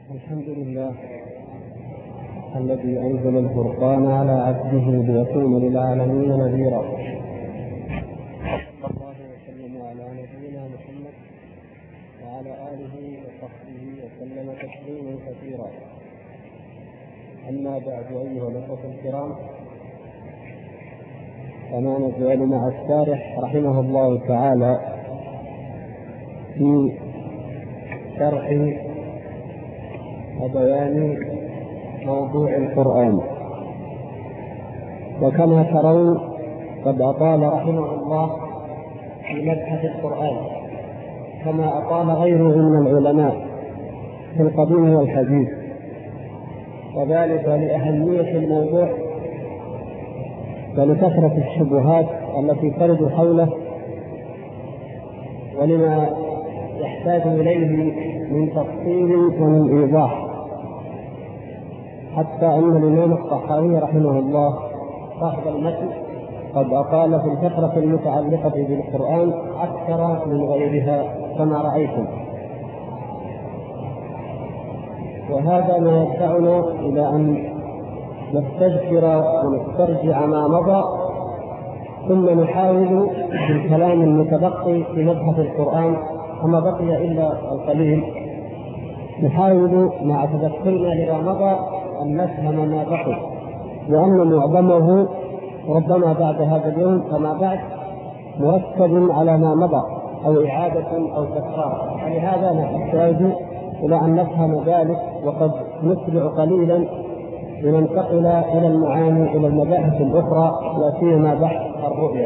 الحمد لله الذي أنزل الفرقان على عبده ليكون للعالمين نذيرا. صلى الله وسلم على نبينا محمد وعلى آله وصحبه وسلم تسليما كثيرا. أما بعد، أيها الأخوة الكرام، فما نزال مع الشارح رحمه الله تعالى في شرح وبيان موضوع القرآن. وكما ترون قد أطال رحمه الله في مبحث القرآن كما أطال غيره من العلماء في القديم والحديث، وذلك لأهمية الموضوع ولكثرة الشبهات التي ترد حوله ولما يحتاج إليه من تفصيل ومن إيضاح، حتى أن الإمام الطحاوي رحمه الله صاحب المتن قد أطال في الفقرة المتعلقة بالقرآن أكثر من غيرها كما رأيتم. وهذا ما يدفعنا إلى أن نستذكر ونسترجع ما مضى، ثم نحاول بالكلام المتبقي في مبحث القرآن وما بقي إلا القليل، نحاول مع تذكرنا لما مضى أن نفهم ما بقي، لأن معظمه ربما بعد هذا اليوم فما بعد مركب على ما مضى أو إعادة أو تكرار، فلهذا نحتاج إلى أن نفهم ذلك، وقد نسرع قليلا لننتقل إلى المعاني إلى المباحث الأخرى، لا سيما بحث الرؤية.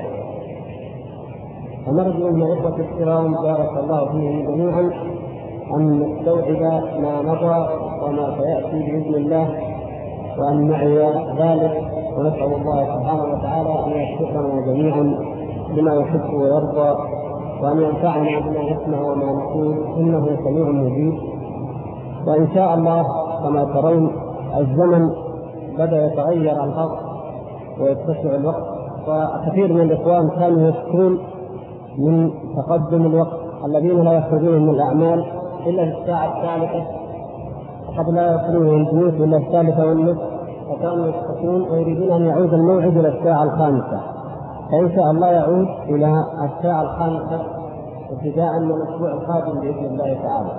ونرجو من الإخوة الكرام بارك الله فيهم جميعا أن نستوعب ما مضى وما سيأتي بإذن الله، وأن نعي ذلك، ونسأل الله سبحانه وتعالى أن يوفقنا جميعا بما يحب ويرضى، وأن ينفعنا بما نسمع وما نقول، إنه سميع مجيب. وإن شاء الله كما ترون الزمن بدأ يتغير الأرض ويتسع الوقت، وكثير من الإخوان كانوا يشكون من تقدم الوقت، الذين لا يخرجون من الأعمال إلا الساعة الثالثة، وقد لا يصلون البيوت إلا الثالثة والنصف، فكانوا يشكون ويريدون أن يعود الموعد إلى الساعة الخامسة، فإن شاء الله يعود إلى الساعة الخامسة ابتداء من الأسبوع القادم بإذن الله تعالى.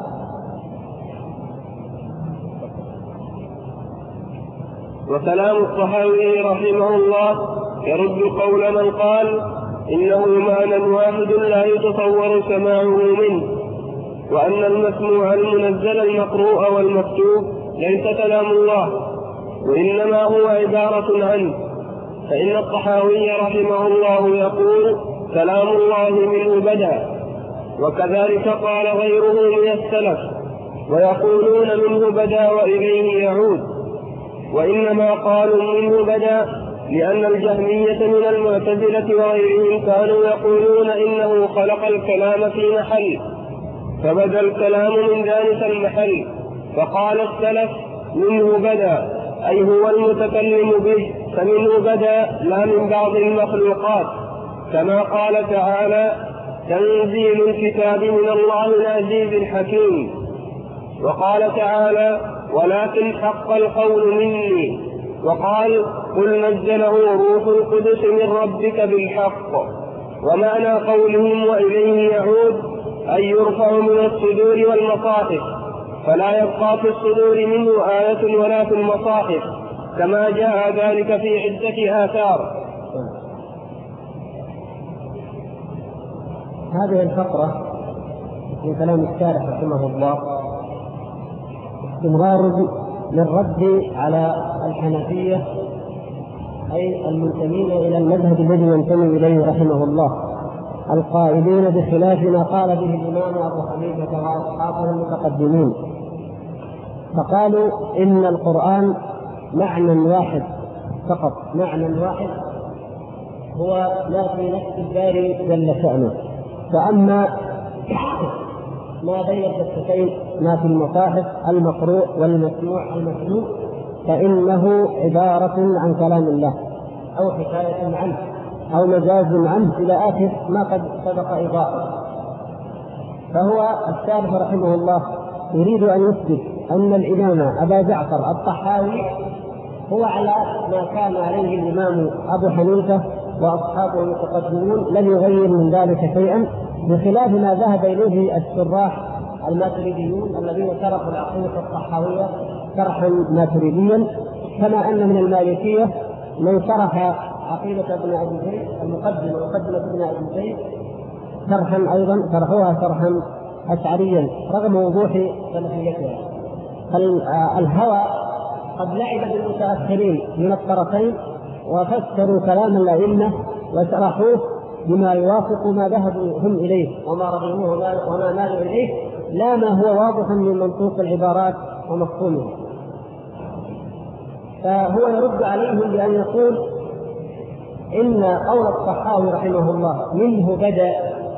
وكلام الطحاوي رحمه الله يرد قول من قال إنه معنى واحد لا يتصور سماعه منه، وأن المسموع المنزل المقروء والمكتوب ليس كلام الله، وإنما هو عبارة عنه. فإن الطحاوي رحمه الله يقول كلام الله منه بدأ، وكذلك قال غيره من السلف، ويقولون منه بدأ وإليه يعود. وإنما قالوا منه بدأ لأن الجهمية من المعتزلة وغيرهم كانوا يقولون إنه خلق الكلام في محل فبدأ الكلام من ذلك المحل، فقال السلف منه بدأ، أي هو المتكلم به، فمنه بدأ لا من بعض المخلوقات، كما قال تعالى تنزيل الكتاب من الله العزيز الحكيم. وقال تعالى ولكن حق القول مني، وقال قل نزله روح القدس من ربك بالحق. ومعنى قولهم وإليه يعود أي يرفع من الصدور والمصاحف، فلا يبقى في الصدور منه آية ولا في المصاحف، كما جاء ذلك في عدة آثار. هذه الفقرة في كلام الشارح رحمه الله استمرار للرد على الحنفية، أي المنتمين إلى المذهب الذي ينتمي إليه رحمه الله، القائلين بخلاف ما قال به الإمام أبو حنيفة وأصحابه المتقدمين، فقالوا إن القرآن معنى واحد فقط، معنى واحد هو ما في نفس الباري جل شأنه، فأما ما بين الدفتين ما في المصاحف المقروء والمسموع المسموع فإنه عبارة عن كلام الله أو حكاية عنه أو مجاز عنه إلى آخر ما قد سبق إضافة. فهو الشارح رحمه الله يريد أن يثبت أن الإمام أبا جعفر الطحاوي هو على ما كان عليه الإمام أبو حنيفة وأصحابه المتقدمون، لم يغير من ذلك شيئا، بخلاف ما ذهب إليه الشراح الماتريديون الذين شرحوا العقيدة الطحاوية شرحا ماتريديا، كما أن من المالكية من شرح عقيدة ابن أبي زيد مقدمة ابن أبي زيد شرحا أيضا شرحوها شرحا أشعريا رغم وضوح سلفيتها. الهوى قد لعب بالمتأخرين من الطرفين وفسروا كلام الأئمة وشرحوه بما يوافق ما ذهبوا هم إليه وما رغبوه وما مالوا إليه، لا ما هو واضح من منطوق العبارات ومفهومها. فهو يرد عليهم بأن يقول إن قول الطحاوي رحمه الله منه بدأ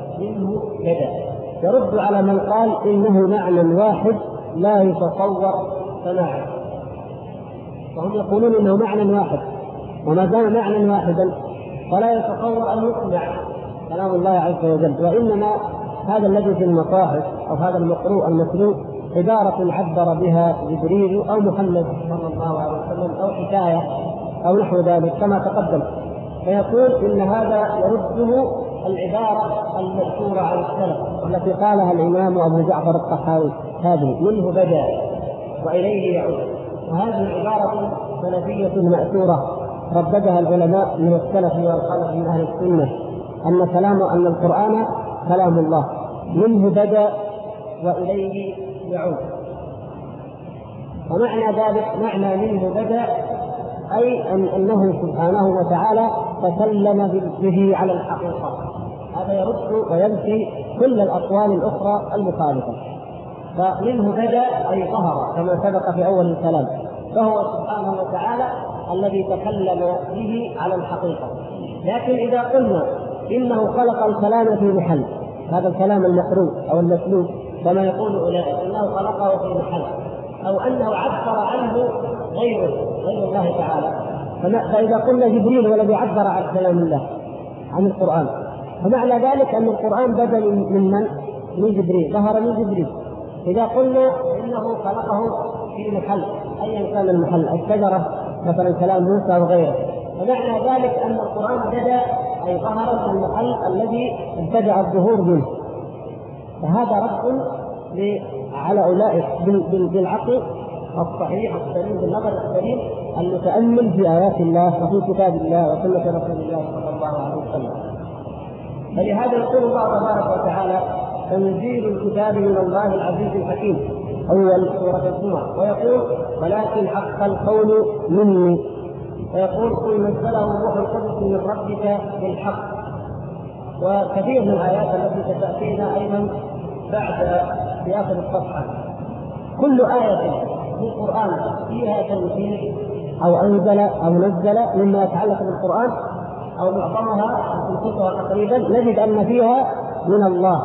يرد على من قال إنه معنى واحد لا يتصور سماعه، وهم يقولون إنه معنى واحد، وما دام معنى واحدا فلا يتصور أن يسمع كلام الله عز وجل، وإنما هذا الذي في المصاحف أو هذا المقروء المتلو عبارة عبر بها جبريل أو محمد صلى الله عليه وسلم أو حكاية أو نحو ذلك كما تقدم. فيقول إن هذا يرده العبارة المذكورة عن السلف التي قالها الإمام أبو جعفر الطحاوي، هذه منه بدأ وإليه يعود، وهذه عبارة سلفية مأثورة رددها العلماء من السلف والخلف من أهل السنة، أن القرآن كلام الله منه بدأ وإليه يعود. ومعنى ذلك معنى منه بدأ أي أنه سبحانه وتعالى تكلم به على الحقيقة، هذا يرد وينفي كل الأقوال الأخرى المخالفة. فمنه بدأ أي ظهر كما سبق في أول الكلام، فهو سبحانه وتعالى الذي تكلم به على الحقيقة. لكن إذا قلنا إنه خلق الكلام في محل، هذا الكلام المقروء أو المسلوب كما يقول أولئك إنه خلقه في محل، أو أنه عبر عنه غير الله تعالى، فإذا قلنا جبريل هو الذي عبر عن كلام الله عن القرآن، فمعنى ذلك أن القرآن بدل من جبريل، ظهر من جبريل. إذا قلنا إنه خلقه في محل أيا كان المحل، الشجرة مثلا كلام موسى وغيره، فمعنى ذلك أن القرآن بدأ أي ظهر في المحل الذي ابتدأ الظهور منه. فهذا رد على أولئك بالعقل الصحيح السليم بالنظر السليم المتأمل في آيات الله وفي كتاب الله وسنة رسول الله صلى الله عليه وسلم. فلهذا يقول الله تبارك وتعالى تنزيل الكتاب من الله العزيز الحكيم أول سورة الجمعة، ويقول ولكن حق القول مني، ويقول قل نزله الروح القدس من ربك بالحق. وكثير من الآيات التي ستأتينا أيضا بعد في آخر الصفحة كل آية في القرآن فيها تنزيل أو أنزل أو نزل مما يتعلق بالقرآن أو معظمها تنقصها تقريبا نجد أن فيها من الله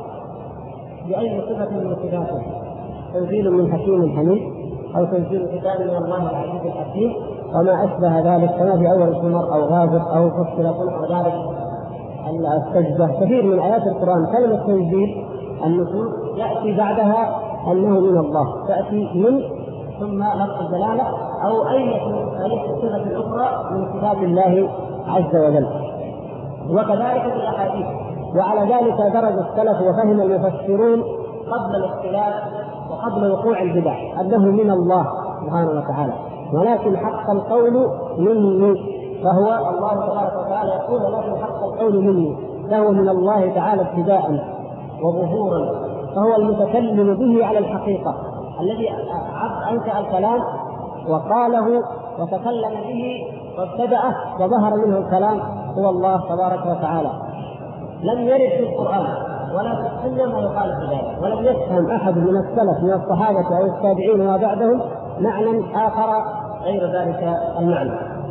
بأي صفة من صفاته، تنزيل من حكيم حميد أو تنزيل كتاب من الله العزيز الحكيم وما أشبه ذلك، كما في أول الزمر أو غافر أو فصل وذلك السجدة. كثير من آيات القرآن كلمة تنزيل النزول يأتي بعدها أنه من الله، تأتي من ثم لفظ الدلالة أو أي صفة أخرى من صفات الله عز وجل، وكذلك في الأحاديث. وعلى ذلك درج السلف وفهم المفسرون قبل الاختلاف وقبل وقوع البدع أنه من الله سبحانه وتعالى، ولكن حق القول مني، فهو الله تبارك وتعالى يقول ولكن حق القول مني، فهو من الله تعالى ابتداء وظهورا، فهو المتكلم به على الحقيقة الذي أنشأ الكلام وقاله وتكلم به وابتدأه وظهر منه الكلام هو الله تبارك وتعالى. لم يرد في القرآن ولا في السنة ما يخالف ذلك، ولم يفهم أحد من السلف من الصحابة أو التابعين وما بعدهم معنى آخر غير ذلك المعنى.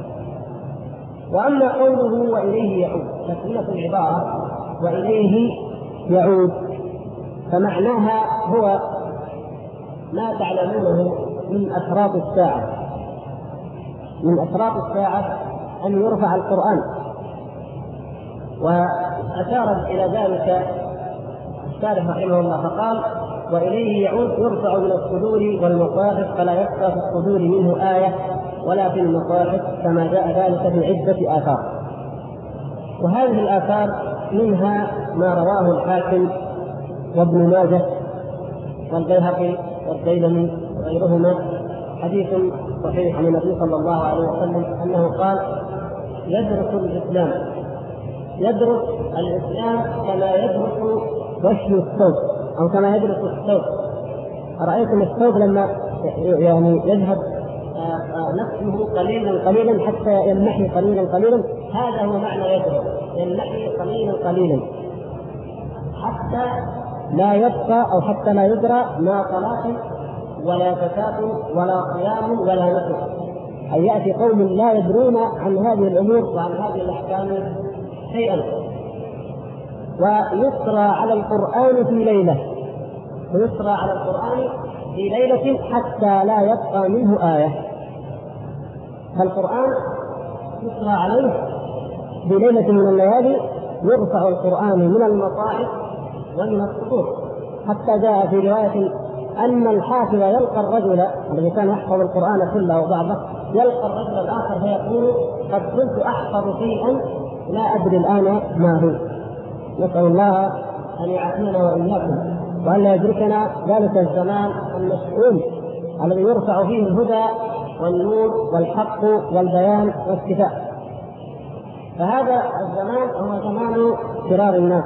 وأما قوله وإليه يعود، تسمية العبارة وإليه يعود فمعناها هو ما تعلمونه من أشراط الساعة. من أشراط الساعة أن يرفع القرآن، وأشار إلى ذلك الشارح رحمه الله فقال وإليه يعود يرفع من الصدور والمصاحف، فلا يبقى في الصدور منه آية ولا في المصاحف، كما جاء ذلك في عدة آثار. وهذه الآثار منها ما رواه الحاكم وابن ماجه والبيهقي والديلمي وغيرهما، حديث صحيح عن النبي صلى الله عليه وسلم أنه قال: يدرس الإسلام كما يدرس وشي الثوب، أو كما يدرس الثوب. أرأيتم الثوب لما يعني يذهب نفسه قليلا حتى يلمحي قليلا، هذا هو معنى يدرس، يلمحي قليلا حتى لا يبقى أو حتى لا يدرى ما صلاة ولا زكاة ولا صيام ولا نسك. أن يأتي قوم لا يدرون عن هذه الأمور وعن هذه الأحكام شيئا، ويسرى على القرآن في ليلة حتى لا يبقى منه آية. فالقرآن يسرى عليه في ليلة من الليالي، يرفع القرآن من المصاحف ومن الصدور، حتى جاء في رواية أن الحافظ يلقى الرجل الذي كان يحفظ القرآن كله وبعضه، يلقى الرجل الآخر فيقول: قد كنت أحفظ شيئا لا أدري الآن ما هو. نسأل الله أن يعافينا وإياكم وأن لا يدركنا ذلك الزمان المشؤوم الذي يرفع فيه الهدى والنور والحق والبيان والشفاء. فهذا الزمان هو زمان فرار الناس،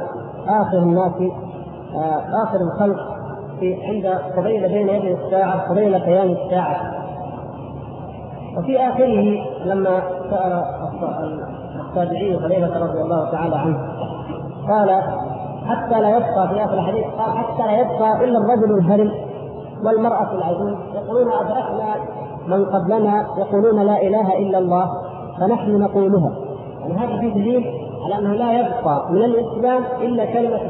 آخر الخلق عند قبيل بين يدي الساعة، قبيل قيام الساعة. وفي آخره لما سأل التابعي خليفة رضي الله تعالى عنه قال: حتى لا يبقى، في آخر الحديث قال: حتى لا يبقى إلا الرجل الهرم والمرأة العجوز يقولون أدركنا من قبلنا يقولون لا إله إلا الله فنحن نقولها. يعني هذا فيه دليل على أنه لا يبقى من الإسلام إلا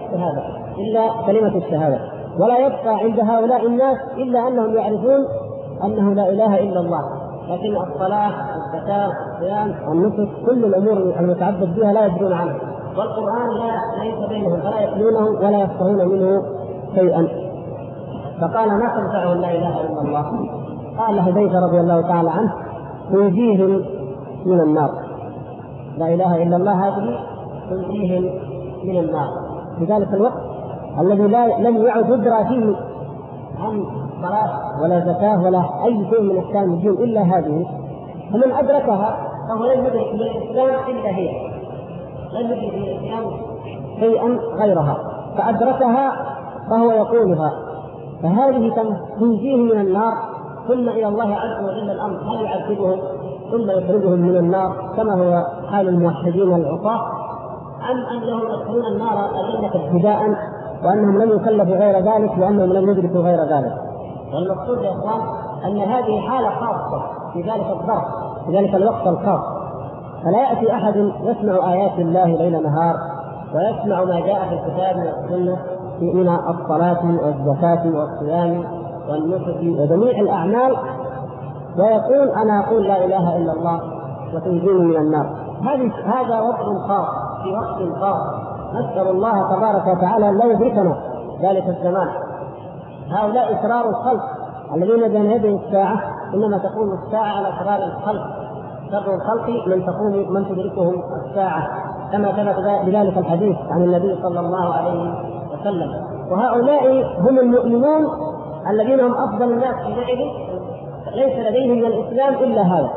كلمة الشهادة، ولا يبقى عند هؤلاء الناس إلا أنهم يعرفون أنه لا إله إلا الله، لكن الصلاة والزكاة والصيام والنسك كل الأمور المتعبد بها لا يدرون عنها، والقرآن ليس بينهم فلا يتلونه ولا يفقهون منه شيئا. فقال: ما تنفعهم لا إله إلا الله؟ قال له حذيفة رضي الله تعالى عنه: تنجيهم من النار. لا إله إلا الله هذه تنجيهم من النار. في ذلك الوقت الذي لم يعد يدرى فيه عن صلاة ولا زكاة ولا أي شيء من أحكام الدين إلا هذه، فمن أدركها فهو لم يدرك من الإسلام إلا هي، لم يدرك من الإسلام شيئا غيرها، فأدركها فهو يقولها. فهذه تنجيه من النار، ثم إلى الله عز وجل الأمر: هل يعذبهم ثم يخرجهم من النار كما هو حال الموحدين العصاة، أم أنهم يدخلون النار أذلة ابتداء وأنهم لم يكلفوا غير ذلك وأنهم لم يدركوا غير ذلك؟ والمقصود يا إخوان أن هذه حالة خاصة في ذلك الظرف، في ذلك الوقت الخاص. فلا يأتي أحد يسمع آيات الله ليل نهار ويسمع ما جاء في الكتاب والسنة من الصلاة والزكاة والصيام والنسك وجميع الأعمال ويقول: أنا أقول لا إله إلا الله وتنجيني من النار. هذا وقت خاص في وقت خاص، نسأل الله تبارك وتعالى أن لا يدركنا ذلك الزمان. هؤلاء شرار الخلق الذين بين يدي الساعة، إنما تقوم الساعة على شرار الخلق، شر الخلق من تدركهم الساعة، كما ثبت بذلك الحديث عن النبي صلى الله عليه وسلم. وهؤلاء هم المؤمنون الذين هم أفضل الناس في ذلك، ليس لديهم من الإسلام إلا هذا.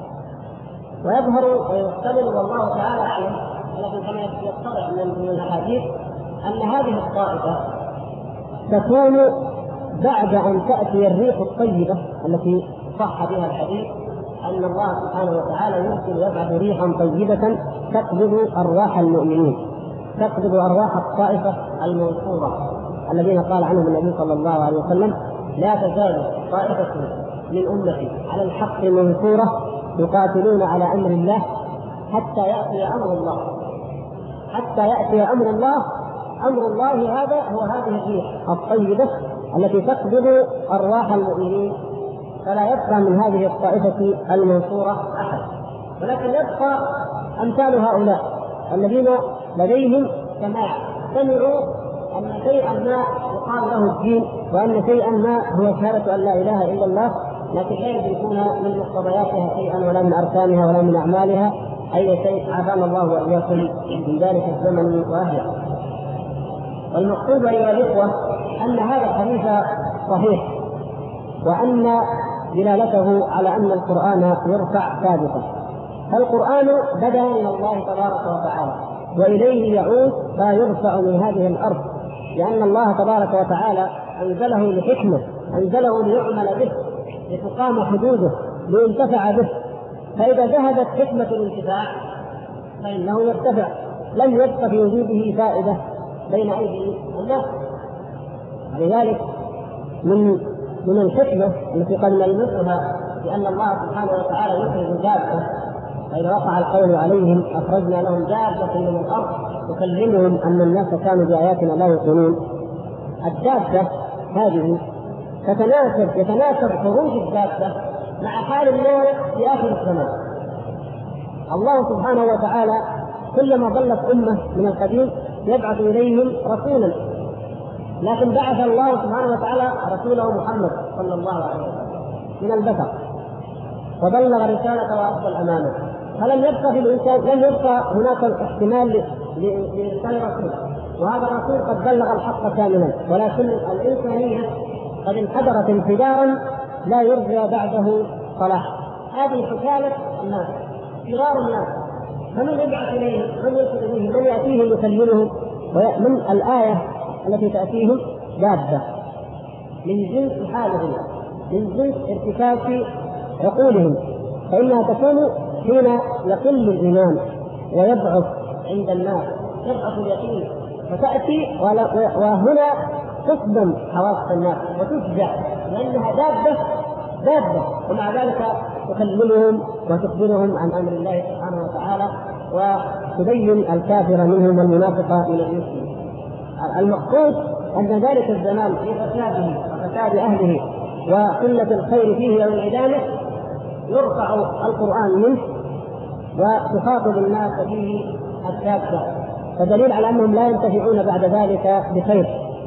ويظهر ويحتمل والله تعالى أعلم، ولكن كما يتضح من الأحاديث أن هذه الطائفة تكون بعد أن تأتي الريح الطيبة التي صح بها الحديث أن الله سبحانه وتعالى يرسل ويبعث ريحا طيبة تقبض أرواح المؤمنين، تقبض أرواح الطائفة المنصورة الذين قال عنهم النبي صلى الله عليه وسلم: لا تزال طائفة من أمتي على الحق منصورة يقاتلون على أمر الله حتى يأتي أمر الله. حتى يأتي أمر الله، أمر الله هذا هو هذه الريح الطيبة التي تقبض أرواح المؤمنين، فلا يبقى من هذه الطائفة المنصورة أحد، ولكن يبقى أمثال هؤلاء الذين لديهم سماع، سمعوا أن شيئا ما يقال له الدين، وأن شيئا ما هو شهادة أن لا إله إلا الله، لكن لا يدركون من مقتضياتها شيئا ولا من أركانها ولا من أعمالها أي شيء. عافانا الله وإياكم من ذلك الزمن وأهله. والمقصود أيها الإخوة أن هذا الحديث صحيح، وأن دلالته على أن القرآن يرفع ثابتا. فالقرآن بدأ من الله تبارك وتعالى وإليه يعود فيرفع من هذه الأرض، لأن الله تبارك وتعالى أنزله لحكمة، أنزله ليعمل به، لتقام حدوده، لينتفع به. فإذا ذهبت حكمة الانتفاع فإنه يرتفع، لم يبق في وجوده فائدة بين أيدي الناس. لذلك من الحكمة التي قد نلمسها لأن الله سبحانه وتعالى يخرج دابة، فإذا وقع القول عليهم أخرجنا لهم دابة من الأرض تكلمهم أن الناس كانوا بآياتنا لا يؤمنون. الدابة هذه يتناسب خروج الدابة مع حال الناس في آخر الزمان. الله سبحانه وتعالى كلما ضلت أمة من القديم يبعث إليهم رسولا، لكن بعث الله سبحانه وتعالى رسوله محمد صلى الله عليه وسلم من البشر، وبلغ رسالة وأدى الأمانة، فلم يبقى في الإنسان، لم يبقى هناك احتمال لإرسال رسول، وهذا الرسول قد بلغ الحق كاملا، ولكن الإنسانية قد انحدرت انحدارا لا يرجى بعده صلاح. هذه حكاية الناس، صغار الناس، فمن يبعث إليهم؟ من يرسل إليهم؟ من يأتيهم يكلمهم؟ ومن الآية التي تأتيهم دابة من جنس حالهم، من جنس ارتكاز عقولهم، فإنها تكون حين يقل الإيمان ويضعف عند الناس، يضعف اليقين، فتأتي وهنا تصدم حواس الناس وتفزع، لأنها دابة، ومع ذلك تكلمهم وتخبرهم عن أمر الله سبحانه وتعالى، وتبين الكافر منهم والمنافق من المسلم. المقصود أن ذلك الزمان في فساده وفساد أهله وقلة الخير فيه والعدامة يرفع القرآن منه وتخاطب الناس فيه الدابة، فدليل على أنهم لا ينتفعون بعد ذلك بخير.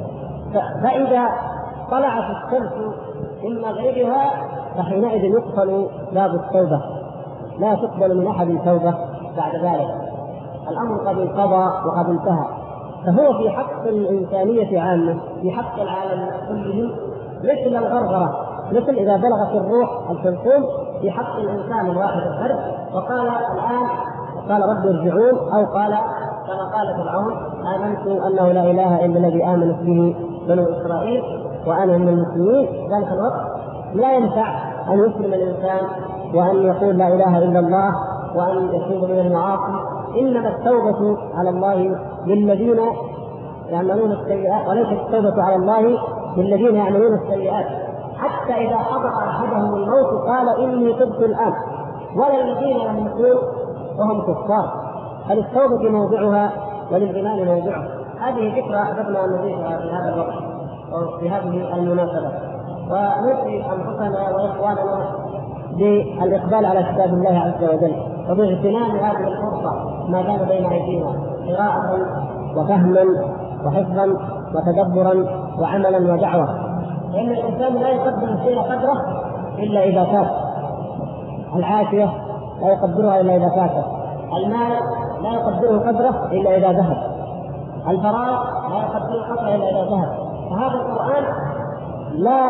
فإذا طلعت الشمس من مغربها فحينئذ يقفل باب التوبة، لا تقبل من أحد توبة بعد ذلك، الأمر قد انقضى وقد انتهى. فهو في حق الإنسانية عامة، في حق العالم كله، مثل الغرغرة، مثل إذا بلغت الروح الحلقوم في حق الإنسان الواحد الفرد، وقال الآن قال رب ارجعون، أو قال كما قال فرعون آمنت أنه لا إله إلا الذي آمنت به بنو إسرائيل وأنا من المسلمين. ذلك الوقت لا ينفع أن يسلم الإنسان وأن يقول لا إله إلا الله وأن يتوب من المعاصي، إنما التوبة على الله للذين يعملون السيئات، وليست التوبة على الله للذين يعملون السيئات، حتى إذا حضر أحدهم الموت قال إني تبت الآن، ولا الذين يموتون وهم كفار. فللتوبة موضعها وللإيمان موضعها. هذه فكرة أحببنا أن نضيفها في هذا الوقت وفي هذه المناسبة، ونوصي أنفسنا وإخواننا بالإقبال على كتاب الله عز وجل، وباغتنام هذه الفرصة ما دام بين أيدينا قراءة وفهما وحفظا وتدبرا وعملا ودعوة، لأن الإنسان لا يقدر الشيء قدره إلا إذا فات، العافية لا يقدرها إلا إذا فات، المال لا يقدره قدره إلا إذا ذهب، الفراغ لا يقدره قدره إلا إذا ذهب. فهذا القرآن لا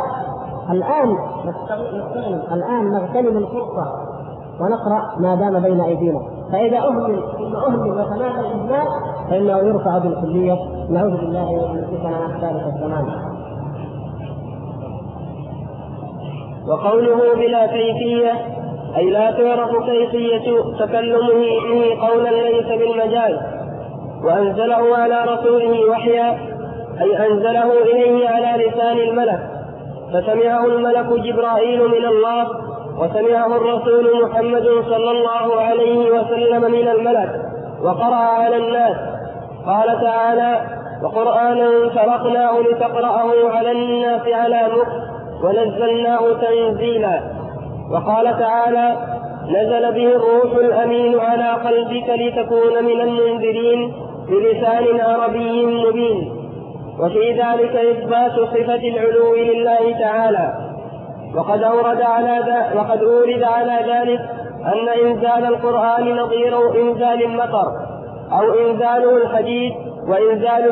الآن نغتنم الفرصة ونقرأ ما دام بين أيدينا، فإذا أهمل وتنادى الإهمال فإنه يرفع بالكلية. نعوذ بالله من فتنة ذلك الزمان. وقوله بلا كيفية أي لا تعرف كيفية تكلمه به قولا ليس بالمجاز، وأنزله على رسوله وحيا أي أنزله إليه على لسان الملك، فسمعه الملك جبرائيل من الله، وسمعه الرسول محمد صلى الله عليه وسلم من الملك، وقرأ على الناس. قال تعالى: وقرآنا فرقناه لتقرأه على الناس على مكث ونزلناه تنزيلا. وقال تعالى: نزل به الروح الأمين على قلبك لتكون من المنذرين بلسان عربي مبين. وفي ذلك إثبات صفة العلو لله تعالى. وقد أورد على ذلك أن إنزال القرآن نظير إنزال المطر أو إنزاله الحديد وإنزال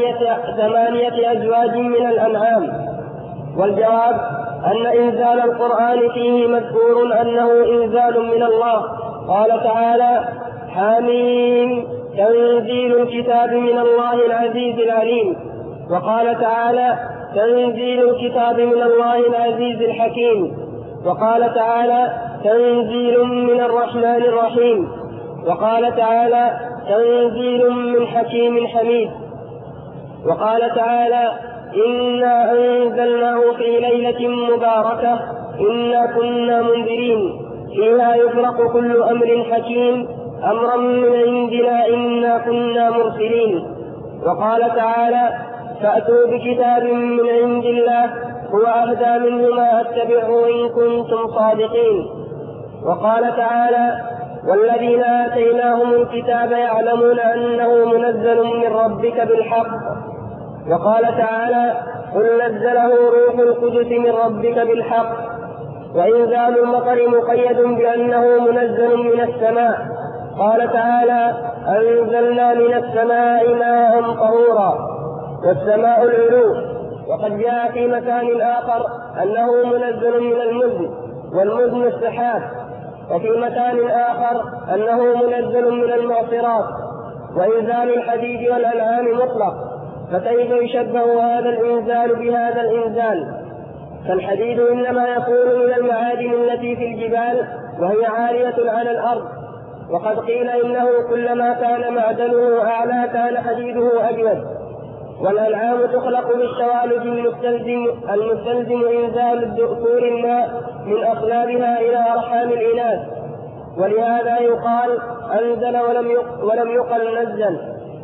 ثمانية أزواج من الأنعام. والجواب أن إنزال القرآن فيه مذكور أنه إنزال من الله. قال تعالى: حميم تنزيل الكتاب من الله العزيز العليم. وقال تعالى: تنزيل الكتاب من الله العزيز الحكيم. وقال تعالى: تنزيل من الرحمن الرحيم. وقال تعالى: تنزيل من حكيم حميد. وقال تعالى: إنا أنزلناه في ليلة مباركة إنا كنا منذرين فيها يفرق كل أمر حكيم أمرا من عندنا إنا كنا مرسلين. وقال تعالى: فأتوا بكتاب من عند الله هو أهدى منه ما أتبعه إن كنتم صادقين. وقال تعالى: والذين آتيناهم الكتاب يعلمون أنه منزل من ربك بالحق. وقال تعالى: قل نزله روح القدس من ربك بالحق. وإنزال المطر مقيد بأنه منزل من السماء. قال تعالى: أنزلنا من السماء ماء طهورا. والسماء العلو. وقد جاء في مكان آخر أنه منزل من المزن والمزن السحاب. وفي مكان آخر أنه منزل من المعصرات. وإنزال الحديد والأنعام مطلق، فكيف يشبه هذا الإنزال بهذا الإنزال؟ فالحديد إنما يكون من المعادن التي في الجبال وهي عالية على الأرض. وقد قيل إنه كلما كان معدنه أعلى كان حديده أجود. والأنعام تخلق بالشوالد المستلزم إنزال الذكور الماء من أصلابها إلى أرحام الإناث. ولهذا يقال أنزل ولم يقل نزل.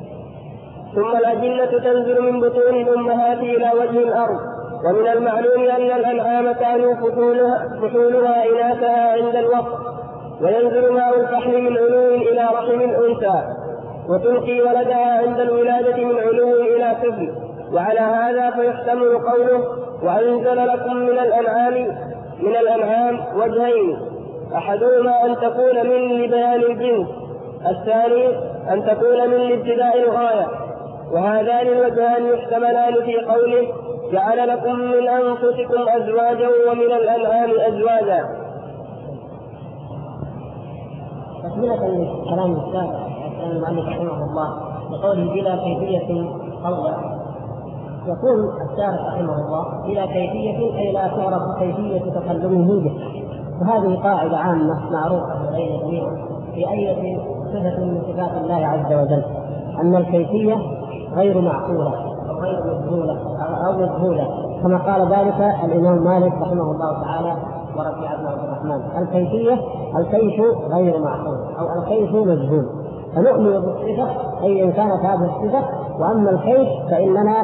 ثم الأجنة تنزل من بطون الأمهات إلى وجه الأرض. ومن المعلوم أن الأنعام كانوا فحولها إناثها عند الوقت، وينزل ماء الفحم من علو إلى رحم الأنثى، وتلقي ولدها عند الولادة من علو إلى سفل. وعلى هذا فيحتمل قوله: وأنزل لكم من الأنعام وجهين، أحدهما أن تكون من لبيان الجنس، الثاني أن تكون من لابتداء الغاية. وهذان الوجهان يحتملان في قوله: جعل لكم من أنفسكم أزواجا ومن الأنعام أزواجا. تكملة لكلام السابق المؤلف رحمه الله بقوله بلا كيفية قولا، يقول الشارح رحمه الله: بلا كيفية أي لا تعرف كيفية تكلمه به. وهذه قاعدة عامة معروفة بين الجميع في أي صفة من صفات الله عز وجل، أن الكيفية غير معقولة أو غير مجهولة كما قال ذلك الإمام مالك رحمه الله تعالى ورفيع بن عبد الرحمن: الكيف غير معقول أو الكيف مجهول. فنؤمن بالصفة أي إن كانت هذه الصفة، وأما الكيف فإننا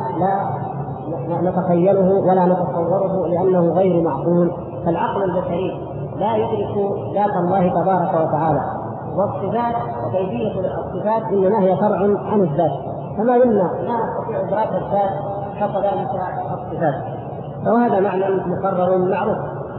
لا نتخيله ولا نتصوره لأنه غير معقول. فالعقل البشري لا يدرك ذات الله تبارك وتعالى، والصفات وكيفية الصفات إنما هي فرع عن الذات، كما قلنا لا نستطيع إدراك الذات كذلك الصفات. فهذا معنى مقرر معروف.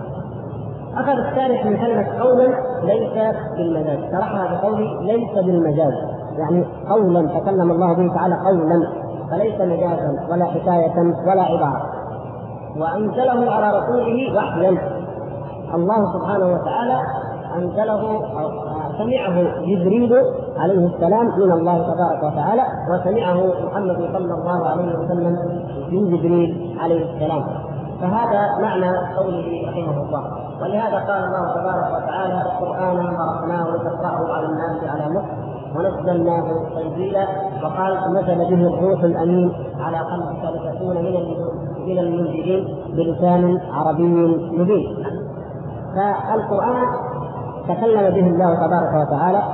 أخذ الشارح من كلمة قولا ليس بالمجاز، شرحها بقوله ليس بالمجاز، يعني قولا تكلم الله به تعالى قولا، فليس مجازا ولا حكاية ولا عبارة. وأنزله على رسوله وحيا، الله سبحانه وتعالى أنزله أو سمعه جبريل عليه السلام من الله تبارك وتعالى، وسمعه محمد صلى الله عليه وسلم من جبريل عليه السلام. فهذا معنى قوله رحمه الله. ولهذا قال الله تبارك وتعالى: قرآنا فرقناه لتقرأه على الناس على مكث ونزلناه تنزيلا. وقال: نزل به الروح الأمين على قلبك لتكون من المنذرين بلسان عربي مبين. فالقرآن تكلم به الله تبارك وتعالى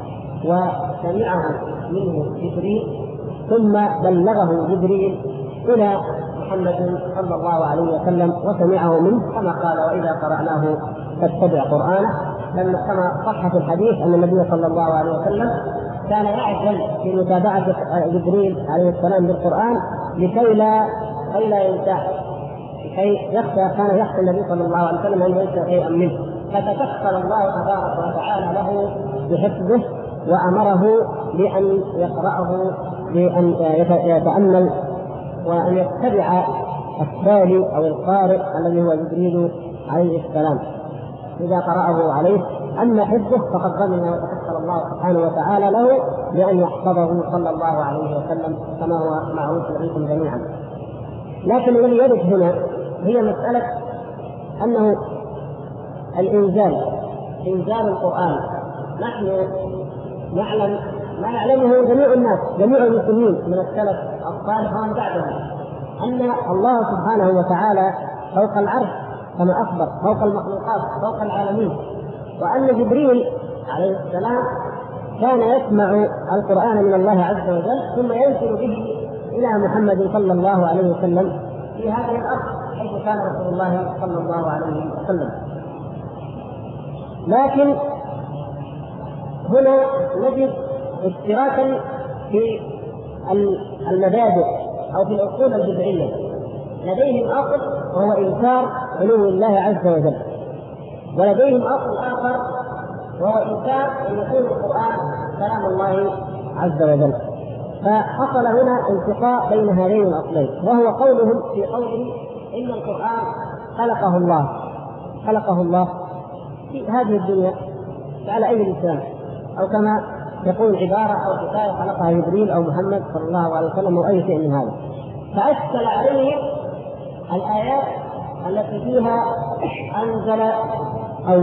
وسمعه منه جبريل، ثم بلغه جبريل إلى محمد صلى الله عليه وسلم وسمعه منه، كما قال: وإذا قرأناه فاتبع قرآنه. كما صح في الحديث أن النبي صلى الله عليه وسلم كان يعجل في متابعة جبريل عليه السلام بالقرآن لكي لا ينساه، لكي كان يخشى النبي صلى الله عليه وسلم أن ينسى شيئا منه، فتكفل الله تبارك وتعالى له بحفظه وأمره بأن يقرأه، بأن يتأمل وأن يتبع التالي أو القارئ الذي هو جبريل عليه السلام إذا قرأه عليه. أما حفظه فقد ضمن وتكفل الله سبحانه وتعالى له بأن يحفظه صلى الله عليه وسلم كما هو معروف لكم جميعا. لكن الذي يرد هنا هي مسألة أنه إنزال القرآن نحن نعلم ما يعلمه جميع الناس، جميع المسلمين من السلف الصالح ومن بعدهم، أن الله سبحانه وتعالى فوق العرش كما أخبر، فوق المخلوقات، فوق العالمين، وأن جبريل عليه السلام كان يسمع القرآن من الله عز وجل ثم ينزل به إلى محمد صلى الله عليه وسلم في هذه الأرض حيث كان رسول الله صلى الله عليه وسلم. لكن هنا نجد اشتراكا في المبادئ أو في الأصول البدعية، لديهم أصل وهو إنكار علو الله عز وجل، ولديهم أصل آخر وهو إنكار أن يكون القرآن كلام الله عز وجل. فحصل هنا التقاء بين هذين الأصلين، وهو قولهم في قوله إن القرآن خلقه الله في هذه الدنيا على أي لسان، أو كما يقول عبارة أو حكاية خلقها جبريل أو محمد صلى الله عليه وسلم أو أي شيء من هذا. فأشكل عليهم الآيات التي فيها أنزل أو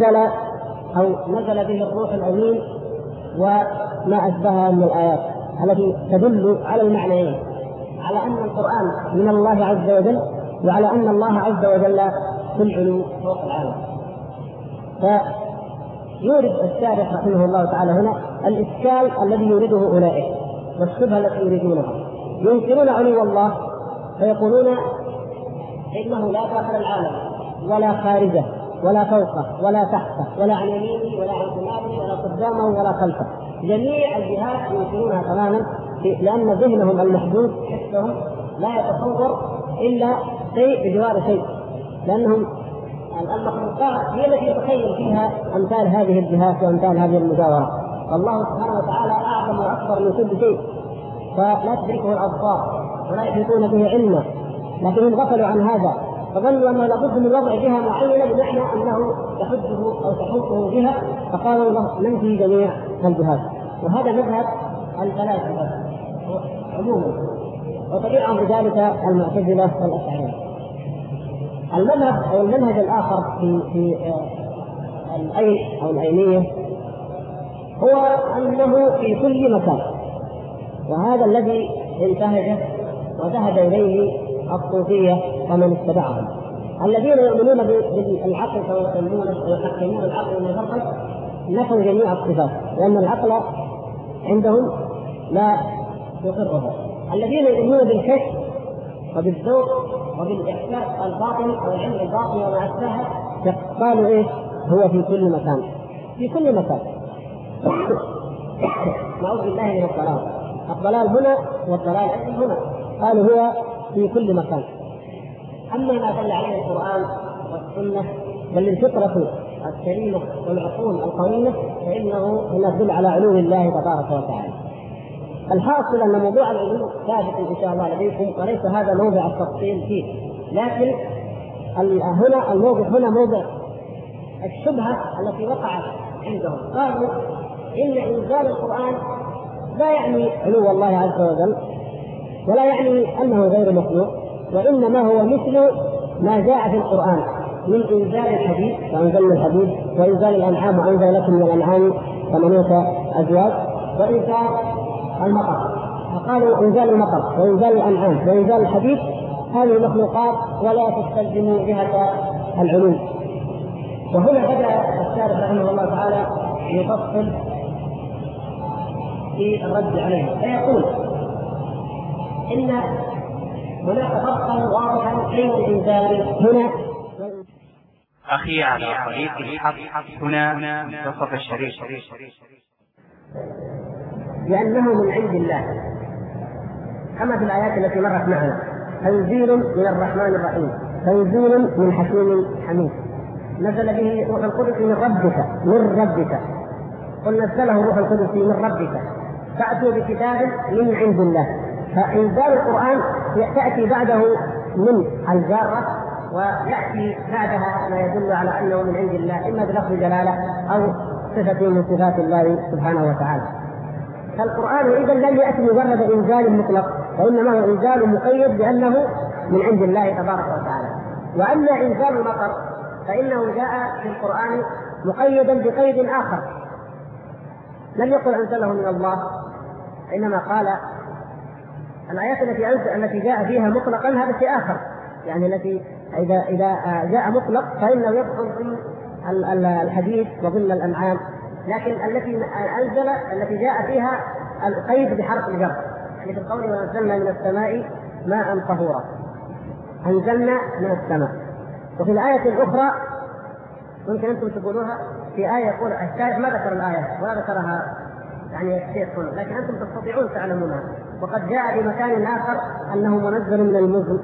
نزل به الروح الأمين وما أشبهها من الآيات التي تدل على المعنيين، على أن القرآن من الله عز وجل وعلى أن الله عز وجل في العلو فوق العالم. فيورد الشارح رحمه الله تعالى هنا الإشكال الذي يريده أولئك والشبهة التي يريدونها، ينكرون علو الله فيقولون إنه لا داخل العالم ولا خارجه ولا فوقه ولا تحته ولا عن يمينه ولا عن شماله ولا قدامه ولا خلفه، جميع الجهات ينكرونها تماما، لأن ذهنهم المحدود حسهم لا يتصور إلا شيء بجوار شيء، لأنهم المخلوقات هي التي يتخيل فيها أمثال هذه الجهات وأمثال هذه المجاورات، والله سبحانه وتعالى أعظم وأكبر من كل شيء فلا تدركه الأبصار ولا يحيطون به علما، لكنهم غفلوا عن هذا فظنوا أنه لابد من وضع جهة معينة بمعنى أنه تحده أو تحوطه جهة، فقالوا له ننفي جميع الجهات. وهذا مذهب الفلاسفة عموما وطبيعهم بذلك المعتزلة والأشاعرة. المذهب أو المنهج الآخر في الأين أو العينية هو أنه في كل مكان، وهذا الذي انتهج وذهب إليه الصوفية ومن اتبعهم الذين يؤمنون بالعقل ويحكمون العقل من الفقر، نفوا جميع الصفات لأن العقل عندهم لا يقرها. الذين يؤمنون بالكشف وبالذوق وبالإحساس الباطن والعلم الباطن وما أشبهه قالوا إيه؟ هو في كل مكان، في كل مكان. نعوذ بالله من الضلال هنا والضلال هنا، قالوا هو في كل مكان. أما ما دل عليه القرآن والسنة بل الفطرة السليمة والعقول القويمة فإنه يدل على علو الله تبارك وتعالى. الحاصل أن موضوع العلو ثابت إن شاء الله لديكم وليس هذا موضع التفصيل فيه، لكن هنا الموضع هنا موضع الشبهة التي وقعت عندهم. قالوا إن إنزال القرآن لا يعني علو الله عز وجل ولا يعني أنه غير مخلوق، وإنما هو مثل ما جاء في القرآن من إنزال الحديد وأنزلنا الحديد وإنزال الأنعام وأنزل لكم من الأنعام 8 أزواج وإنزال المطر. فقالوا إنزال المطر وإنزال الأنعام وإنزال الحديد هذه مخلوقات ولا تستلزم جهة العلو. وهنا بدأ الشارح رحمه الله تعالى يفصل في الرد عليه فيقول إن هناك فرقا واضحا بين الإنزال هنا. أخي على طريق الحق هنا منتصف الشريف، لأنه من عند الله كما في الآيات التي مرت معنا: تنزيل من الرحمن الرحيم، تنزيل من حكيم حميد، نزل به روح القدس من ربك قل نزله روح القدس من ربك فأتوا بكتاب من عند الله. فإنزال القرآن تأتي بعده من الجارة، ويأتي بعدها ما يدل على أنه من عند الله، إما بلفظ جلالة أو صفة من صفات الله سبحانه وتعالى. فالقرآن إذن لم يأتي مجرد إنزال مطلق، وإنما هو إنزال مقيد بأنه من عند الله تبارك وتعالى. وأما إنزال المطر فإنه جاء في القرآن مقيدا بقيد آخر، لم يقل أنزله من الله، إنما قال الآيات التي جاء فيها مطلقا هذا شيء آخر، يعني التي إذا جاء مطلق فإنه يدخل ضمن الحديث وضمن الأنعام، لكن التي جاء فيها القيد بحرف الجر، يعني في القول ونزلنا من السماء ماء طهورا، أنزلنا من السماء. وفي الآية الأخرى ممكن أنتم تقولوها في آية يقول الشارح ما ذكر الآية ولا ذكرها يعني الشيخ هنا، لكن أنتم تستطيعون تعلمونها. وقد جاء بمكان آخر أنه منزل من المزن.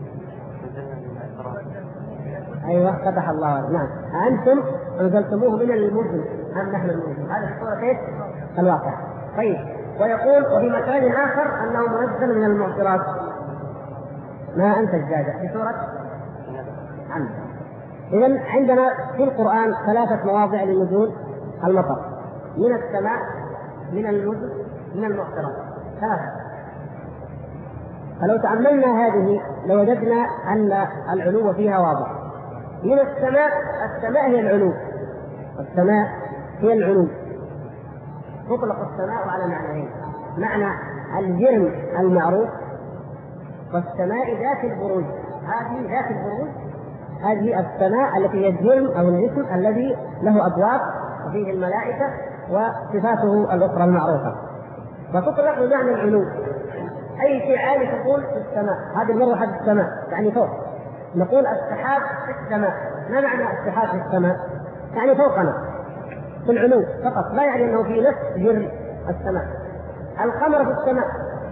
أيوة فتح الله. نعم، أنتم أنزلتموه من المزن أم نحن المزن؟ هذا الصورة كيف الواقع. طيب، ويقول وفي مكان آخر أنه منزل من المعصرات ما أنت الجاجة في سورة عنه. إذن عندنا في القرآن 3 مواضع لنزول المطر: من السماء، من المزن، من المعصرات، 3. فلو تأملنا هذه لوجدنا أن العلو فيها واضح. من السماء هي العلو، السماء هي العلو. تطلق السماء على معنيين: معنى الجرم المعروف، والسماء ذات البروج. هذه ذات البروج، هذه السماء التي هي الجرم أو الجسم الذي له أبواب وفيه الملائكة وصفاته الأخرى المعروفة. وتطلق بمعنى العلو، أي شيء عالي تقول في السماء، هذه المروحة في السماء يعني فوق. نقول السحاب في السماء، ما معنى السحاب في السماء؟ يعني فوقنا في العلو فقط، لا يعني أنه في نفس جرم السماء. القمر في السماء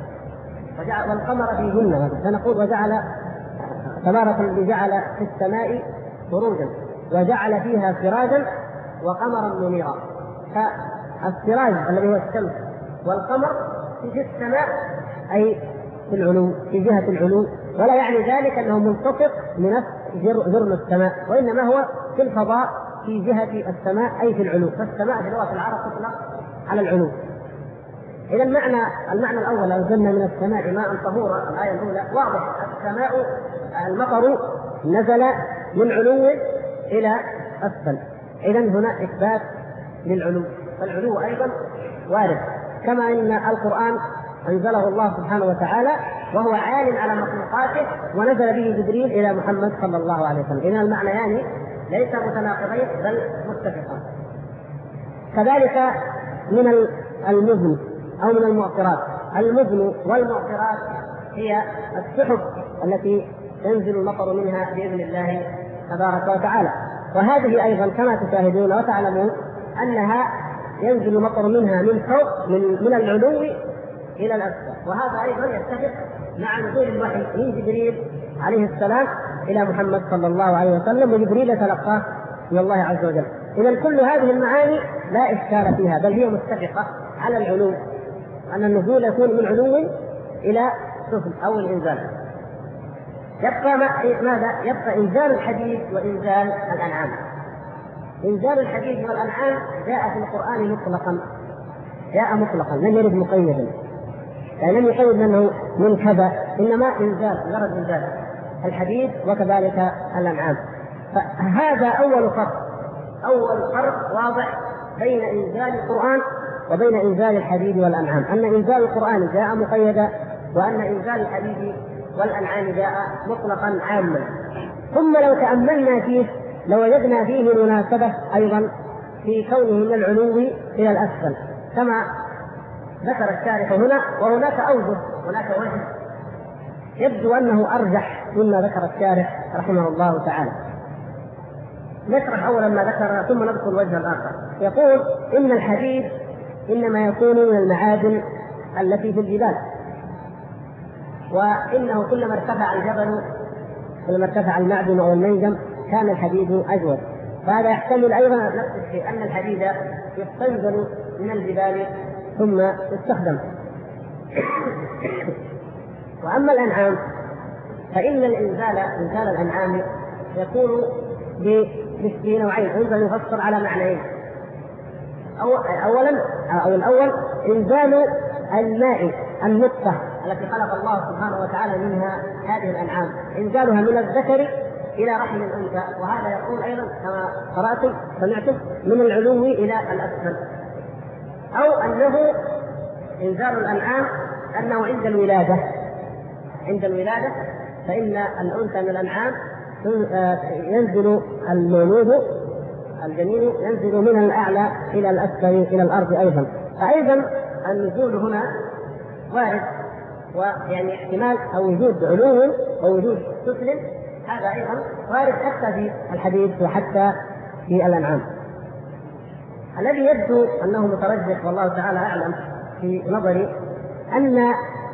والقمر فيهن، فنقول وجعل تبارك الذي جعل في السماء بروجا وجعل فيها سراجا وقمرا منيرا. فالسراج الذي هو الشمس والقمر في السماء أي في العلو، في جهة العلو، ولا يعني ذلك أنه ملتصق بنفس جرم السماء، وإنما هو في الفضاء في جهة السماء أي في العلو. فالسماء في لغة العرب تطلق على العلو. إذا المعنى الأول أنزلنا من السماء ماء طهورا، الآية الأولى واضح، السماء المطر نزل من علو إلى أسفل. إذا هنا إثبات للعلو، فالعلو أيضا وارد، كما أن القرآن أنزله الله سبحانه وتعالى وهو عال على مخلوقاته ونزل به جبريل إلى محمد صلى الله عليه وسلم. إذا المعنى يعني ليس متناقضين بل متفقان. كذلك من المزن أو من المعصرات. المزن والمعصرات هي السحب التي ينزل المطر منها بإذن الله تبارك وتعالى، وهذه أيضا كما تشاهدون وتعلمون أنها ينزل المطر منها من فوق من العلو إلى الأسفل. وهذا أيضا يتفق مع نزول الوحي من جبريل عليه السلام إلى محمد صلى الله عليه وسلم، وجبريل تلقاه من الله عز وجل. إذا كل هذه المعاني لا إشكال فيها، بل هي متفقة على العلو، أن النزول يكون من علو إلى سفل أو الإنزال. يبقى ماذا؟ يبقى إنزال الحديد وإنزال الأنعام. إنزال الحديد والأنعام جاء في القرآن مطلقا، جاء مطلقا لم يرد مقيدا، يعني لم يقيد أنه من كذا، إنما إنزال مجرد إنزال الحديد وكذلك الأنعام. فهذا أول فرق واضح بين إنزال القرآن وبين إنزال الحديد والأنعام، أن إنزال القرآن جاء مقيدا، وأن إنزال الحديد والأنعام جاء مطلقا عاما. ثم لو تأملنا فيه لوجدنا فيه مناسبة أيضا في كونه من العلو إلى الأسفل كما ذكر الشارح هنا، وهناك أوجه، هناك وجه يبدو أنه أرجح مما ذكر الشارح رحمه الله تعالى. نشرح أولا ما ذكر ثم نذكر الوجه الآخر. يقول إن الحديد إنما يكون من المعادن التي في الجبال، وإنه كلما ارتفع الجبل كلما ارتفع المعدن أو المنجم كان الحديد أجود. فهذا يحتمل أيضا نفس الشيء، أن الحديد يستنزل من الجبال ثم يستخدم. وأما الأنعام فإن إنزال الأنعام يكون بنوعين، أنزل يفسر على معنيين. الأول إنزال الماء النطفة التي خلق الله سبحانه وتعالى منها هذه الأنعام، إنزالها من الذكر إلى رحم الأنثى، وهذا يكون أيضا كما قرأتم سمعتم من العلو إلى الأسفل. أو أنه إنزال الأنعام أنه عند الولادة فإن الأنثى من الأنعام ينزل المولود الجنين ينزل من الأعلى إلى الأسفل إلى الأرض أيضا. فأيضا النزول هنا وارد، ويعني احتمال أو وجود علو ووجود سفل هذا أيضا وارد حتى في الحديث وحتى في الأنعام. الذي يبدو أنه مترجح والله تعالى أعلم في نظري أن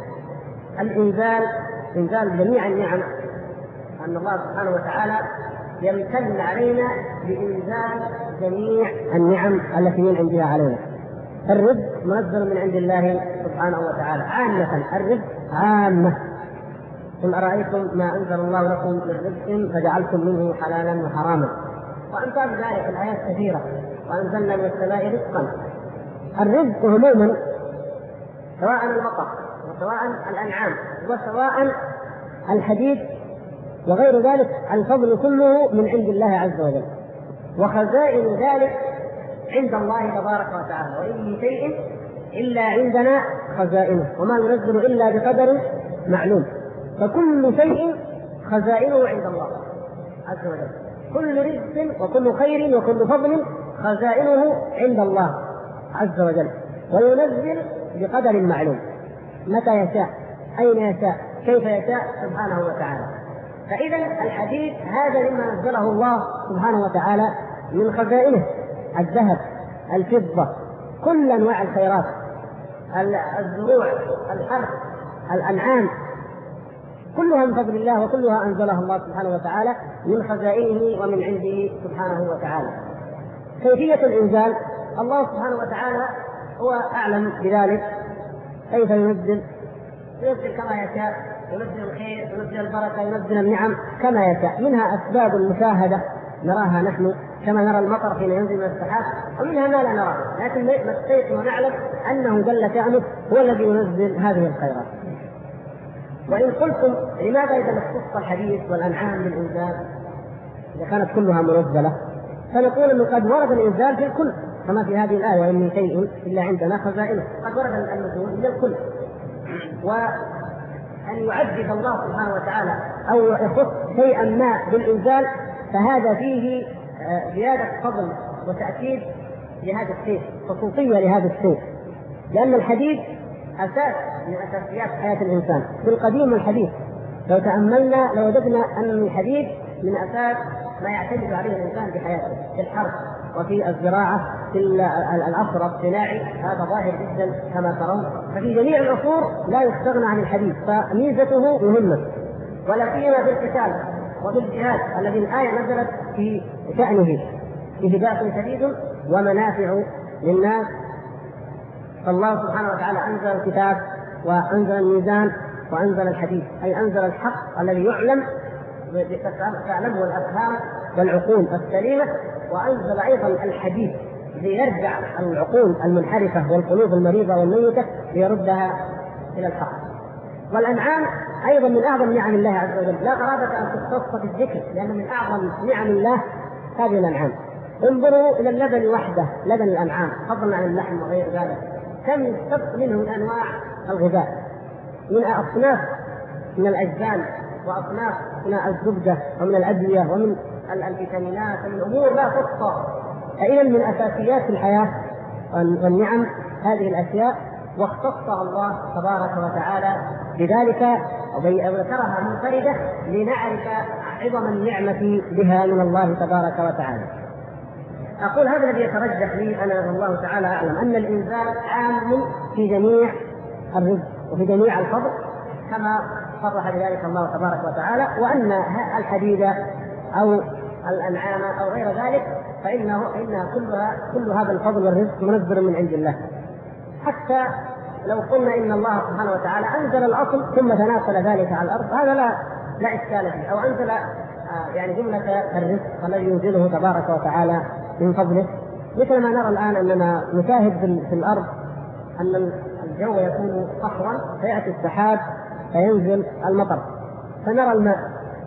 إنزال جميع النعم، أن الله سبحانه وتعالى يمتن علينا بإنزال جميع النعم التي ينعم بها علينا. الرزق منزل من عند الله سبحانه وتعالى عامة، الرزق عامة. قل أرأيتم ما أنزل الله لكم من رزق فجعلتم منه حلالا وحراما، وأمثال ذلك الآيات كثيرة. وأنزلنا من السماء رزقا. الرزق عموما سواء المطر وسواء الأنعام وسواء الحديد وغير ذلك، الفضل كله من عند الله عز وجل، وخزائن ذلك عند الله تبارك وتعالى. وإن من شيء إلا عندنا خزائنه وما ننزل إلا بقدر معلوم. فكل شيء خزائنه عند الله عز وجل، كل رزق وكل خير وكل فضل خزائنه عند الله عز وجل، وينزل بقدر معلوم متى يشاء أين يشاء كيف يشاء سبحانه وتعالى. فإذا الحديد هذا مما نزله الله سبحانه وتعالى من خزائنه، الذهب الفضة كل أنواع الخيرات، الزروع الحرث الأنعام كلها من فضل الله، وكلها أنزلها الله سبحانه وتعالى من خزائنه ومن عنده سبحانه وتعالى. كيفية الإنزال الله سبحانه وتعالى هو أعلم بذلك، كيف ينزل كما يشاء، ينزل الخير ينزل البركة ينزل النعم كما يشاء. منها أسباب المشاهدة نراها نحن كما نرى المطر حين ينزل من السحاب، ومنها ما لا نراه، لكن نستيقن ونعلم أنه جل شأنه هو الذي ينزل هذه الخيرات. وإن قلتم لماذا إذا اختص الحديث والأنعام بالإنزال إذا كانت كلها منزلة؟ فنقول أنه قد ورد الإنزال في الكل، كما في هذه الآية وإن من شيء إلا عندنا خزائنه، قد ورد النزول إلى الكل. وأن يعجز الله سبحانه وتعالى أو يخص شيئا ما بالإنزال فهذا فيه زيادة فضل وتأكيد لهذا الشيء، خصوصية لهذا الشيء، لأن الحديد أساس من أساسيات حياة الإنسان في القديم والحديث. لو تأملنا لوجدنا أن الحديد من أساس ما يعتمد عليه الإنسان في حياته، في الحرث وفي الزراعة في العصر الصناعي، هذا ظاهر جدا كما ترون. ففي جميع العصور لا يستغنى عن الحديد، فميزته مهمة، ولا سيما في القتال وفي الجهاد الذي الآية نزلت في شأنه فيه بأس شديد ومنافع للناس. فالله سبحانه وتعالى أنزل الكتاب وأنزل الميزان وأنزل الحديد، أي أنزل الحق الذي يعلم تعلمه الأفهام والعقول السليمة، وأنزل أيضا الحديد ليرجع العقول المنحرفة والقلوب المريضة والميتة ليردها إلى الحق. والأنعام أيضا من أعظم نعم الله عز وجل، لا قرابة أن تختص في الذكر، لأن من أعظم نعم الله هذه الأنعام. انظروا إلى اللبن وحده، لبن الأنعام فضلا عن اللحم وغير ذلك، كم يستفق منه من أنواع الغذاء، من أصناف من الأجزان وأصناف من الزبدة ومن الأدوية ومن الفيتامينات ومن أمور لا تحصى. فإذا من أساسيات الحياة والنعم هذه الأشياء، واختصها الله تبارك وتعالى بذلك وذكرها منفردة لنعرف عظم النعمة بها من الله تبارك وتعالى. أقول هذا الذي يترجح لي أنا والله تعالى أعلم، أن الإنزال عام في جميع الرزق وفي جميع الفضل، كما صرح بذلك الله تبارك وتعالى، وأن الحديد أو الأنعام أو غير ذلك فإنها كل هذا الفضل والرزق منزل من عند الله. حتى لو قلنا إن الله سبحانه وتعالى أنزل الأصل ثم تناسل ذلك على الأرض، هذا لا إشكال فيه، أو أنزل يعني جملة الرزق الذي ينزله تبارك وتعالى من فضله، مثل ما نرى الآن أننا نشاهد في الأرض أن الجو يكون صحوا فيأتي السحاب فينزل المطر فنرى الماء،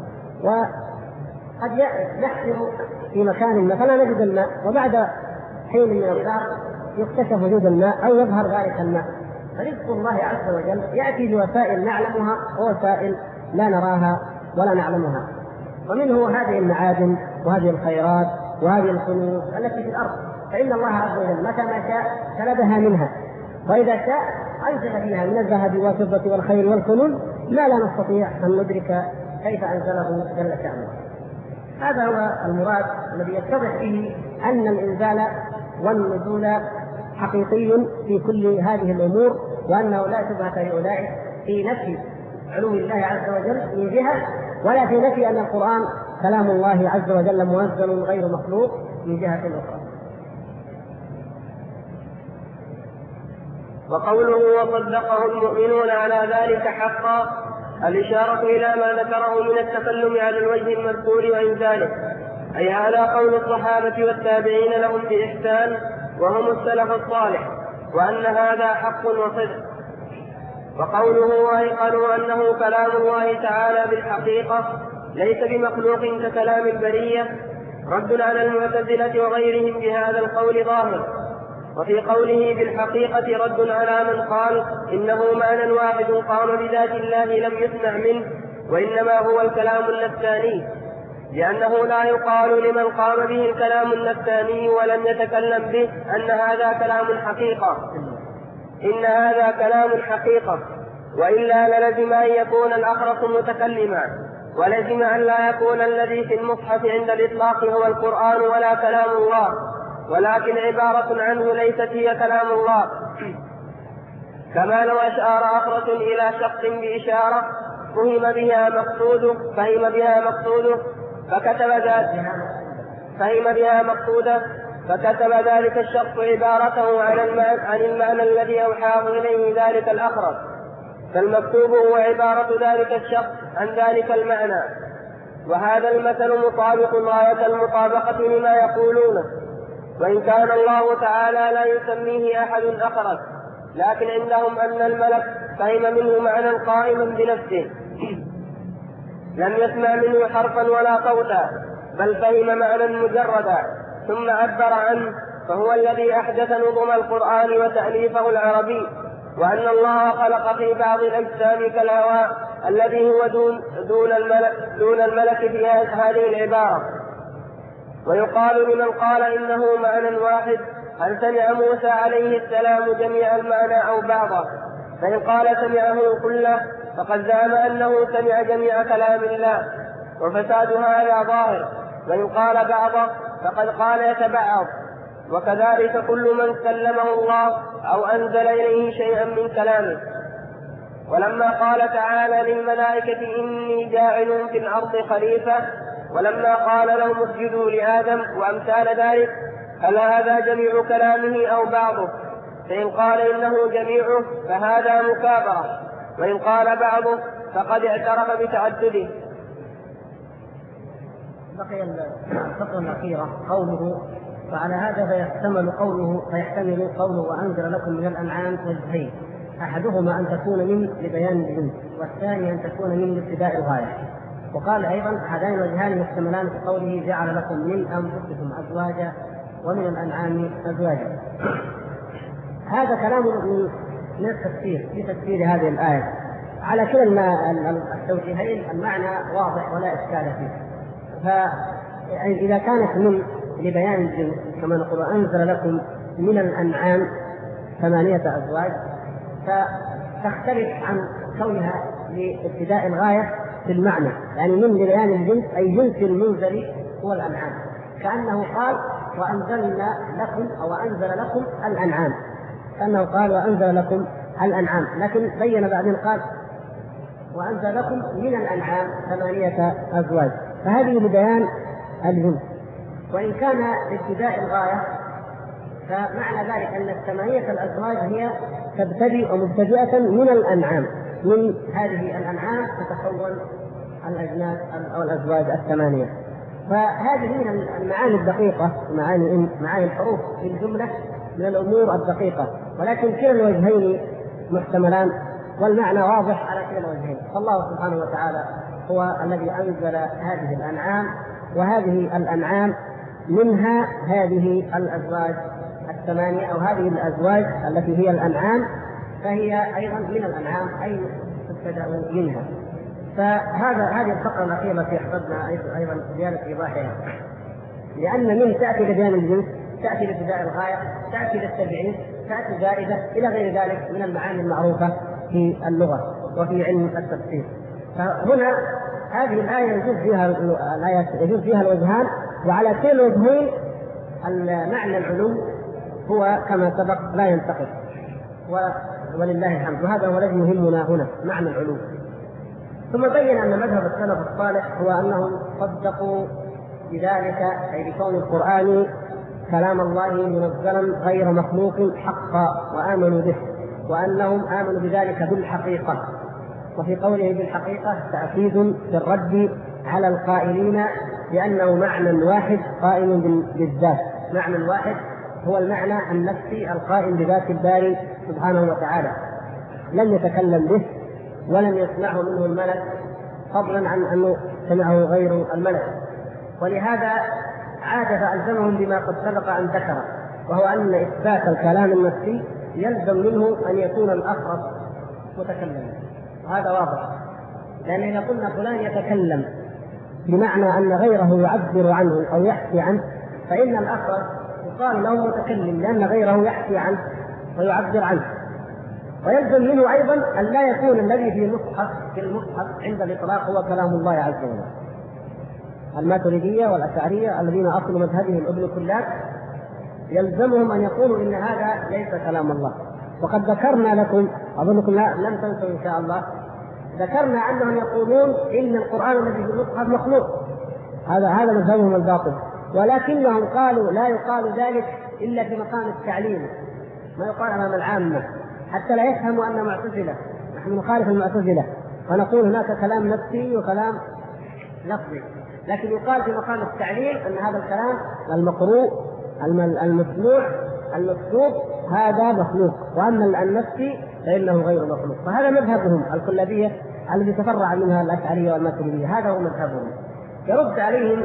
وقد يحفر في مكان ما فلا نجد الماء، وبعد حين من الدهر يكتشف وجود الماء أو يظهر ذلك الماء. فرزق الله عز وجل يأتي بوسائل نعلمها ووسائل لا نراها ولا نعلمها، ومنه هذه المعادن وهذه الخيرات وهذه الكنوز التي في الأرض، فإن الله عز وجل متى ما شاء سلبها منها، وإذا شاء أنزل فيها من الذهب والفضة والخيل والكنوز ما لا نستطيع أن ندرك كيف أنزله جل شأنه. هذا هو المراد الذي يتضح به أن الإنزال والنزول حقيقي في كل هذه الأمور، وأنه لا شبهة لأولئك في نفي علو الله عز وجل من جهة، ولا في نفي أن القرآن كلام الله عز وجل منزل غير مخلوق من جهة أخرى. وقوله وصدقه المؤمنون على ذلك حقا، الإشارة إلى ما ذكره من التكلم على الوجه المذكور وإنزاله، أي هذا قول الصحابة والتابعين لهم بإحسان وهم السلف الصالح، وأن هذا حق وصدق. وقوله وأيقنوا أنه كلام الله تعالى بالحقيقة ليس بمخلوق ككلام البرية، رد على المعتزلة وغيرهم بهذا القول ظاهر. وفي قوله بالحقيقة رد على من قال إنه معنى واحد قام بذات الله لم يسمع منه، وإنما هو الكلام النفساني، لأنه لا يقال لمن قام به الكلام النفساني ولم يتكلم به أن هذا كلام الحقيقة، إن هذا كلام الحقيقة، وإلا للزم أن يكون الأخرس متكلما، ولزم أن لا يكون الذي في المصحف عند الإطلاق هو القرآن ولا كلام الله، ولكن عبارة عنه ليست هي كلام الله. كما لو أشار أخرس إلى شخص بإشارة فهم بها مقصوده فكتب ذلك الشخص عبارته عن المعنى الذي أوحاه إليه ذلك الأخرس، فالمكتوب هو عبارة ذلك الشخص عن ذلك المعنى. وهذا المثل مطابق غاية المطابقة لما يقولونه، وإن كان الله تعالى لا يسميه أحد أخرس، لكن عندهم أن الملك فهم منه معنى قائما بنفسه، لم يسمع منه حرفا ولا صوتا، بل فهم معنى مجردا ثم عبر عنه، فهو الذي أحدث نظم القرآن وتأليفه العربي. وأن الله خلق في بعض الأجسام كالهواء الذي هو دون الملك في هذه العبارة. ويقال لمن قال إنه معنى واحد هل سمع موسى عليه السلام جميع المعنى أو بعضه؟ فإن قال سمعه كله فقد زعم أنه سمع جميع كلام الله، وفساد هذا ظاهر. وإن قال بعضه فقد قال يتبعض. وكذلك كل من كلمه الله أو أنزل إليه شيئا من كلامه. ولما قال تعالى للملائكة إني جاعل في الأرض خليفة، ولما قال لهم اسجدوا لآدم وأمثال ذلك، هل هذا جميع كلامه أو بعضه؟ فإن قال إنه جميعه فهذا مكابرة، وإن قال بعضه فقد اعترف بتعدده. بقي الفقرة الأخيرة قوله وعلى هذا فيحتمل قوله وأنزل لكم من الأنعام وجهين، أحدهما أن تكون من لبيان الجنس، والثاني أن تكون من لابتداء الغاية. وقال أيضا هذان الوجهان محتملان في قوله جعل لكم من أنفسكم أزواجا ومن الأنعام أزواجا. هذا كلام من التفسير في تفسير هذه الآية على كلا التوجيهين المعنى واضح ولا إشكال فيه. فإذا كانت من لبيان الجنس كما نقول أنزل لكم من الأنعام 8 أزواج، فتختلف عن كونها لابتداء الغاية في المعنى، يعني من لبيان الجنس أي جنس المنزل هو الأنعام، كأنه قال وأنزلنا لكم أو أنزل لكم الأنعام، كأنه قال وأنزل لكم الأنعام، لكن بين بعدين قال وأنزل لكم من الأنعام 8 أزواج، فهذه لبيان الجنس. وإن كان لابتداء الغاية فمعنى ذلك أن 8 الأزواج هي تبتدئ ومبتدئة من الأنعام، من هذه الأنعام تتكون الأجناس أو الأزواج 8. فهذه من المعاني الدقيقة، معاني الحروف في الجملة من الأمور الدقيقة، ولكن كلا الوجهين محتملان والمعنى واضح على كلا الوجهين. فالله سبحانه وتعالى هو الذي أنزل هذه الأنعام، وهذه الأنعام منها هذه الأزواج 8 أو هذه الأزواج التي هي الأنعام، فهي أيضا من الأنعام أي تبتدأ منها. هذه الفقرة الأخيرة التي أحببنا أيضا زيادة إيضاحها، لأن من تأتي لبيان الجنس، تأتي لابتداء الغاية، تأتي للتبعيد، تأتي زائدة إلى غير ذلك من المعاني المعروفة في اللغة وفي علم التفسير. فهنا هذه الآية يجوز فيها الوجهان، وعلى كلا الوجهين المعنى العلو هو كما سبق لا ينتقص، ولله الحمد. وهذا هو الذي يهمنا هنا، معنى العلو. ثم بين أن مذهب السلف الصالح هو أنهم صدقوا بذلك، أي بكون القرآن كلام الله منزلا غير مخلوق حقا، وآمنوا به، وأنهم آمنوا بذلك بالحقيقة. وفي قوله بالحقيقة تأكيد بالرد على القائلين بأنه معنى واحد قائم بالذات، معنى واحد هو المعنى النفسي القائم بذات الباري سبحانه وتعالى، لم يتكلم به ولم يسمعه منه الملك، فضلا عن أنه سمعه غير الملك. ولهذا عاد فألزمهم بما قد سبق أن ذكر، وهو أن إثبات الكلام النفسي يلزم منه أن يكون الأخرس متكلما، وهذا واضح. لأن إذا قلنا فلان يتكلم بمعنى أن غيره يعبر عنه أو يحكي عنه، فإن الأخرس يقال له متكلم لأن غيره يحكي عنه ويعبر عنه. ويلزم منه أيضا أن لا يكون الذي في المصحف عند الإطلاق هو كلام الله عز وجل. الماتريدية والأشعرية الذين أصلوا مذهبهم ابن كلاب يلزمهم أن يقولوا إن هذا ليس كلام الله. وقد ذكرنا لكم، أظنكم لم تنسوا إن شاء الله، ذكرنا أنهم يقولون إن القرآن الذي في المصحف مخلوق، هذا مذهبهم الباطل. ولكنهم قالوا لا يقال ذلك إلا في مقام التعليم، ما يقال أمام العامة، حتى لا يفهموا أن معتزلة، نحن نخالف المعتزلة ونقول هناك كلام نفسي وكلام لفظي، لكن يقال في مقام التعليم أن هذا الكلام المقروء المسموع المكتوب هذا مخلوق، وأما النفسي فإنه غير مخلوق. فهذا مذهبهم الكلابية الذي تفرع منها الأشعرية والماتريدية، هذا هو مذهبهم. يرد عليهم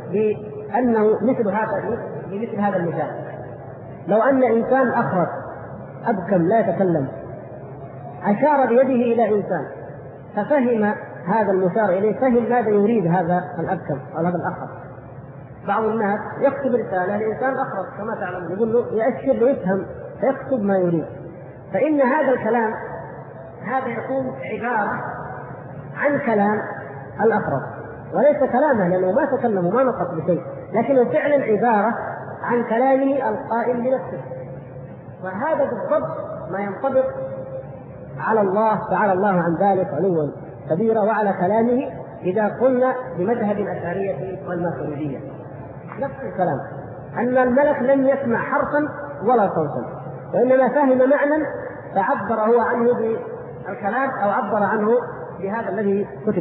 بأنه مثل هذا المثال: لو أن إنسان أخرس أبكم لا يتكلم أشار بيده إلى إنسان ففهم هذا المشار إليه، فهم ماذا يريد هذا الأبكم أو هذا الأخرس. بعض الناس يكتب رسالة لإنسان أخرس كما تعلم، يقول له يأشر ليفهم فيكتب ما يريد، فإن هذا الكلام هذا يكون عبارة عن كلام الأخرس وليس كلامه، لأنه ما تكلم وما نطق بشيء، لكنه فعلا عبارة عن كلامه القائم بنفسه. وهذا بالضبط ما ينطبق على الله، تعالى الله عن ذلك علوا كبيرا، وعلى كلامه إذا قلنا بمذهب الأشعرية والماتريدية نفس الكلام، أن الملك لم يسمع حرفا ولا صوتا، وإنما فهم معنى فعبر هو عنه بالكلام أو عبر عنه بهذا الذي كتب.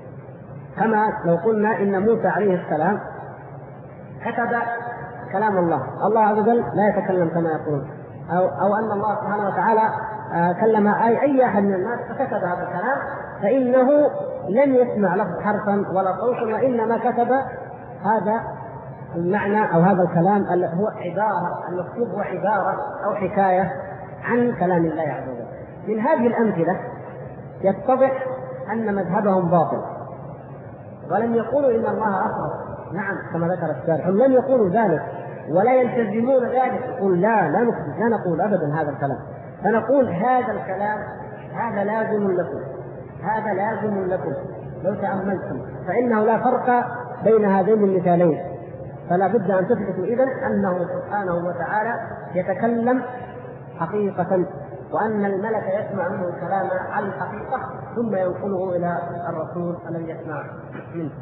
كما لو قلنا إن موسى عليه السلام كتب كلام الله عز وجل لا يتكلم كما يقول، أو أن الله سبحانه وتعالى كلم أي أحد من الناس فكتب هذا الكلام، فإنه لم يسمع لفظ حرفا ولا صوتا، وإنما كتب هذا المعنى أو هذا الكلام هو عبارة، المكتوب هو عبارة أو حكاية عن كلام الله عز وجل. من هذه الأمثلة يتضح أن مذهبهم باطل، ولم يقولوا إن الله أخرس، نعم كما ذكر الشارح لم يقولوا ذلك ولا يلتزمون ذلك، يقول لا نقول أبدا هذا الكلام، فنقول هذا الكلام هذا لازم لكم لو تأملتم، فإنه لا فرق بين هذين المثالين، فلا بد أن تثبتوا إذن أنه سبحانه وتعالى يتكلم حقيقة وأن الملك يسمع منه الكلام على الحقيقة ثم ينقله إلى الرسول الذي يسمع منه.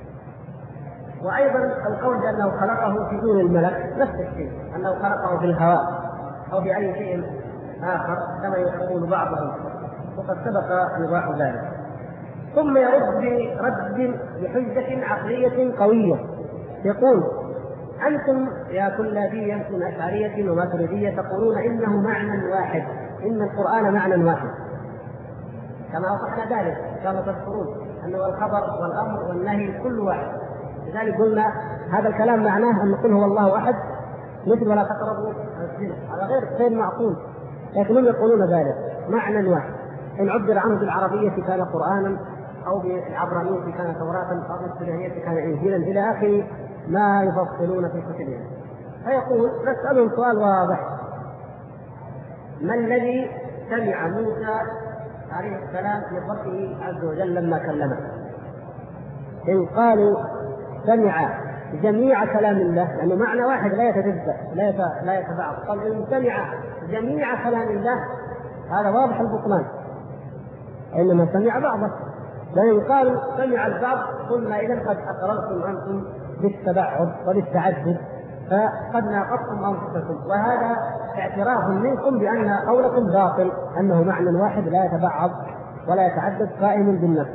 وأيضا القول بأنه خلقه في دون الملك نفس الشيء، أنه خلقه في الهواء أو بأي شيء آخر كما يقول بعضهم، وقد سبق إيضاح ذلك. ثم يرد برد بحجة عقلية قوية، يقول: أنتم يا كلابية من أشعرية وماتريدية تقولون إنه معنى واحد، إن القرآن معنى واحد، كما وضحنا ذلك كما تذكرون أنه الخبر والأمر والنهي كل واحد. لذلك قلنا هذا الكلام معناه أن نقول هو الله أحد، مثل ولا تقربوا الزنا، هذا غير معقول، لكنهم يقولون ذلك معنى واحد. إن عبر عنه بالعربية كان قرآنا، أو بالعبرانية كان توراة، أو بالسريانية كان إنجيلا، إلى آخر ما يفصلون في كتبهم. فيقول: نسألهم سؤال واضح: ما الذي سمع موسى عليه السلام من ربه عز وجل لما كلمه؟ إن قالوا سمع جميع كلام الله، لأنه معنى واحد لا يتجزأ لا يتبعض، قال إن سمع جميع كلام الله هذا واضح البطلان، إنما سمع بعضه. لأن قالوا سمع البعض قلنا إذا قد أقررتم أنتم بالتبعض وبالتعدد، فقد ناقضتم أنفسكم، وهذا اعتراف منكم بأن قولكم باطل، أنه معنى واحد لا يتبعض ولا يتعدد قائم بالنفس.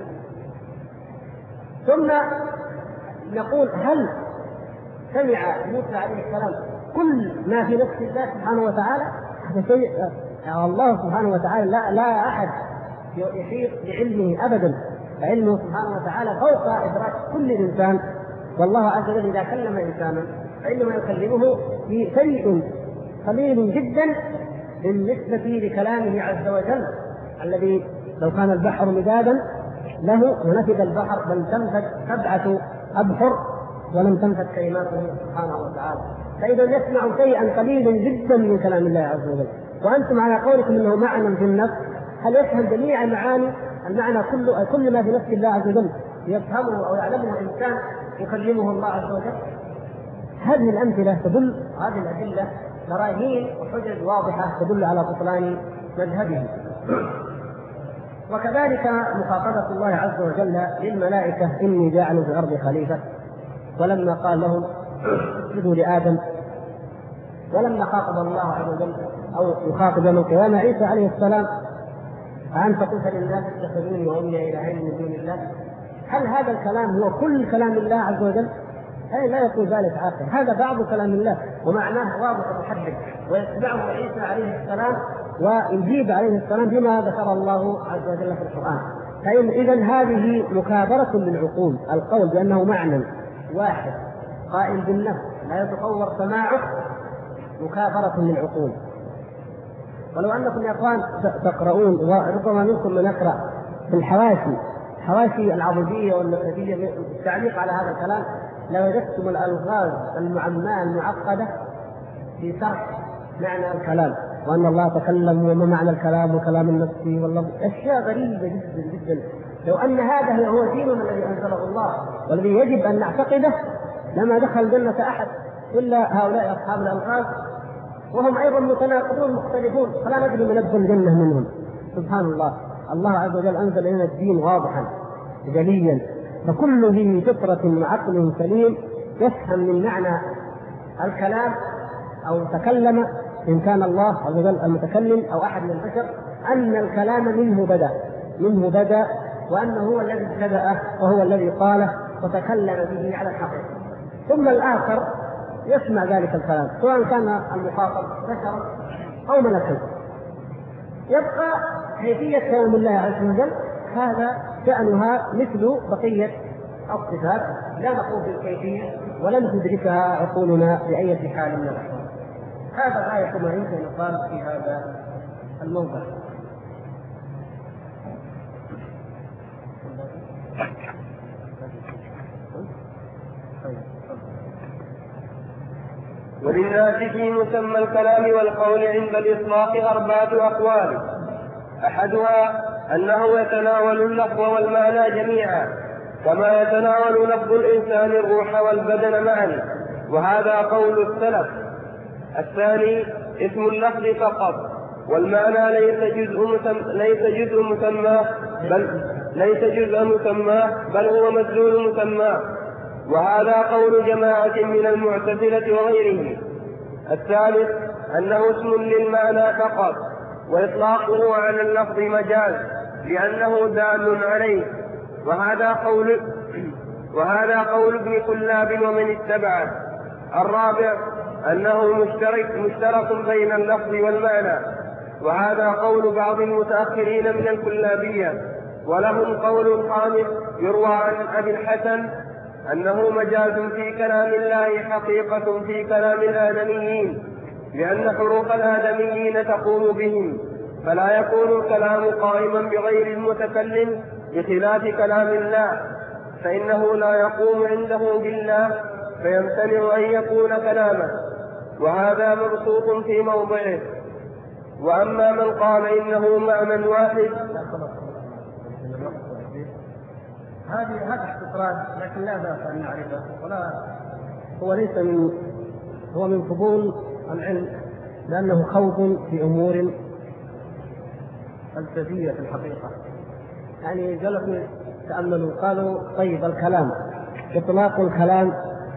ثم نقول: هل سمع موسى عليه السلام كل ما في نفس الله سبحانه وتعالى؟ هذا شيء الله سبحانه وتعالى لا أحد يحيط بعلمه أبدا، فعلمه سبحانه وتعالى فوق إدراك كل إنسان. والله عز وجل إذا كلم إنسانا فإنما يكلمه في شيء قليل جدا بالنسبة لكلامه عز وجل، الذي لو كان البحر مدادا له ونفد البحر لم تنفد 7 أبحر ولم تنفد كلماته سبحانه وتعالى. فإذا يسمع شيئا قليلا جدا من كلام الله عز وجل، وأنتم على قولكم أنه معنى في النفس، هل يفهم جميع المعنى كل ما في نفس الله عز وجل يفهمه أو يعلمه إنسان يكلمه الله عز وجل؟ هذه الأمثلة تدل، هذه الأدلة براهين وحجج واضحة تدل على بطلان مذهبه. وكذلك مخاطبة الله عز وجل للملائكة: إني جاعل في الأرض خليفة، ولما قال لهم اسجدوا لآدم، ولما خاطب الله عز وجل أو يخاطب يوم القيامة عيسى عليه السلام: أنت قلت للناس اتخذوني وأمي إلهين من دون الله. هل هذا الكلام هو كل كلام الله عز وجل؟ لا يقول ذلك عاقل، هذا بعض كلام الله ومعناه واضح ومحدد، ويتبعه عيسى عليه السلام ويجيب عليه السلام بما ذكر الله عز وجل في القرآن. إذن هذه مكابرة للعقول، القول بأنه معنى واحد قائم بالنفس لا يتصور سماعه مكابرة للعقول. ولو أنكم يا أخوان تقرؤون، وربما منكم من يقرأ في حواشي العضدية والنسبية التعليق على هذا الكلام، لوجدتم الألغاز المعماة المعقدة في شرح معنى الكلام، وأن الله تكلم وما معنى الكلام وكلام النفس والله، أشياء غريبة جدا جدا. لو أن هذا هو ديننا الذي أنزله الله والذي يجب أن نعتقده لما دخل الجنة أحد إلا هؤلاء أصحاب الألغاز، وهم أيضا متناقضون مختلفون، فلا ندري من يدخل الجنة منهم. سبحان الله، الله عز وجل أنزل لنا الدين واضحا جليا، فكل ذي فطرة وعقل سليم يفهم من معنى الكلام أو تكلم، إن كان الله عز وجل المتكلم أو أحد من البشر، أن الكلام منه بدأ وأنه هو الذي ابتدأه وهو الذي قاله وتكلم به على الحقيقة. ثم الآخر يسمع ذلك الكلام سواء كان المخاطب بشر أو ملكا. يبقى كيفية كلام الله عز وجل هذا شأنها مثل بقية الصفات، لا نقول بالكيفية ولم تدركها عقولنا بأي حال من الأحوال. هذا غاية ما يمكن أن يقال في هذا الموضع. وللناس في مسمى الكلام والقول عند الإطلاق 4 أقوال: أحدها أنه يتناول اللفظ والمعنى جميعا، كما يتناول لفظ الإنسان الروح والبدن معا، وهذا قول السلف. الثاني اسم اللفظ فقط، والمعنى ليس جزء مسماه بل هو مدلول مسماه، وهذا قول جماعة من المعتزلة وغيرهم. الثالث أنه اسم للمعنى فقط، وإطلاقه على اللفظ مجاز لأنه دال عليه، وهذا قول ابن كلاب ومن اتبعه. الرابع أنه مشترك بين اللفظ والمعنى، وهذا قول بعض المتأخرين من الكلابية. ولهم قول خامس يروى عن أبي الحسن أنه مجاز في كلام الله حقيقة في كلام الآدميين، لأن حروف الآدميين تقوم بهم، فلا يكون الكلام قائما بغير المتكلم بخلاف كلام الله، فإنه لا يقوم عنده بالله فيمتنع أن يكون كلامه، وهذا مبسوط في موضعه. وأما من قال إنه معنى واحد، هذا اختصار لكن لا بأس أن نعرفه، ولا هو من فضول العلم، لأنه خوض في أمور فلسفية في الحقيقة. يعني جلسوا تأملوا قالوا طيب الكلام، إطلاق الكلام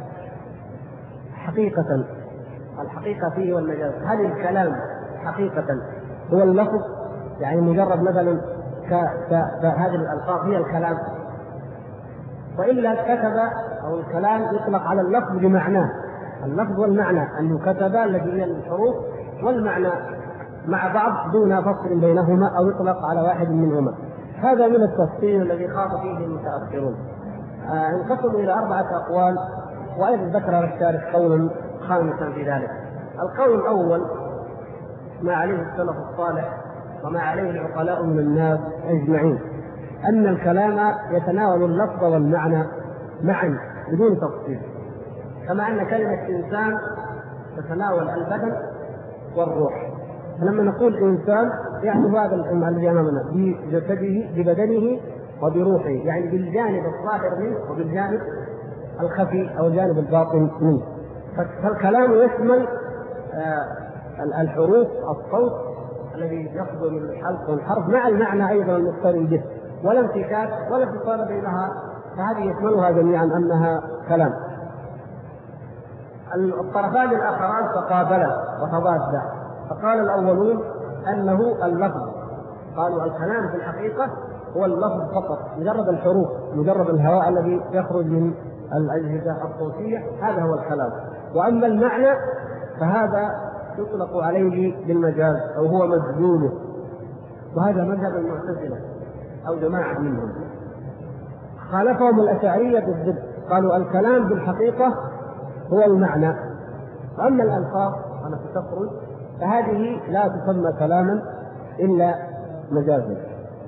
حقيقة، الحقيقة فيه والمجاز، هل الكلام حقيقة هو اللفظ؟ يعني مجرد مثلا هذه الألفاظ هي الكلام، وإلا كتب أو الكلام يطلق على اللفظ بمعناه، اللفظ والمعنى، أنه كتب الذي هي الحروف والمعنى مع بعض دون فصل بينهما أو يطلق على واحد منهما. هذا من التفصيل الذي خاض فيه المتأخرون. انقسموا إلى 4 أقوال، وأيضا ذكر الشارح قولا خامسا في ذلك. القول الأول ما عليه السلف الصالح وما عليه العقلاء من الناس أجمعين، أن الكلام يتناول اللفظ والمعنى معا بدون تفصيل، كما أن كلمة إنسان تتناول البدن والروح. فلما نقول إنسان يعني هذا الذي أمامنا بجسده ببدنه وبروحه، يعني بالجانب الظاهر منه وبالجانب الخفي أو الجانب الباطن منه. فالكلام يشمل الحروف، الصوت الذي يصدر من الحلق والحرف مع المعنى أيضا المقترن به، ولا انفكاك ولا انفصال بينها، فهذه يشملها جميعا أنها كلام. الطرفان الآخران تقابلا وتضادا، فقال الأولون أنه اللفظ، قالوا الكلام في الحقيقة هو اللفظ فقط، مجرد الحروف، مجرد الهواء الذي يخرج من الأجهزة الصوتية، هذا هو الكلام. وأما المعنى فهذا يطلق عليه بالمجاز أو هو مدلوله، وهذا مذهب المعتزلة أو جماعة منهم. خالفهم الأشاعرية بالضد، قالوا الكلام بالحقيقة هو المعنى، وأما الألفاظ التي تخرج فهذه لا تسمى كلاما إلا مجازا.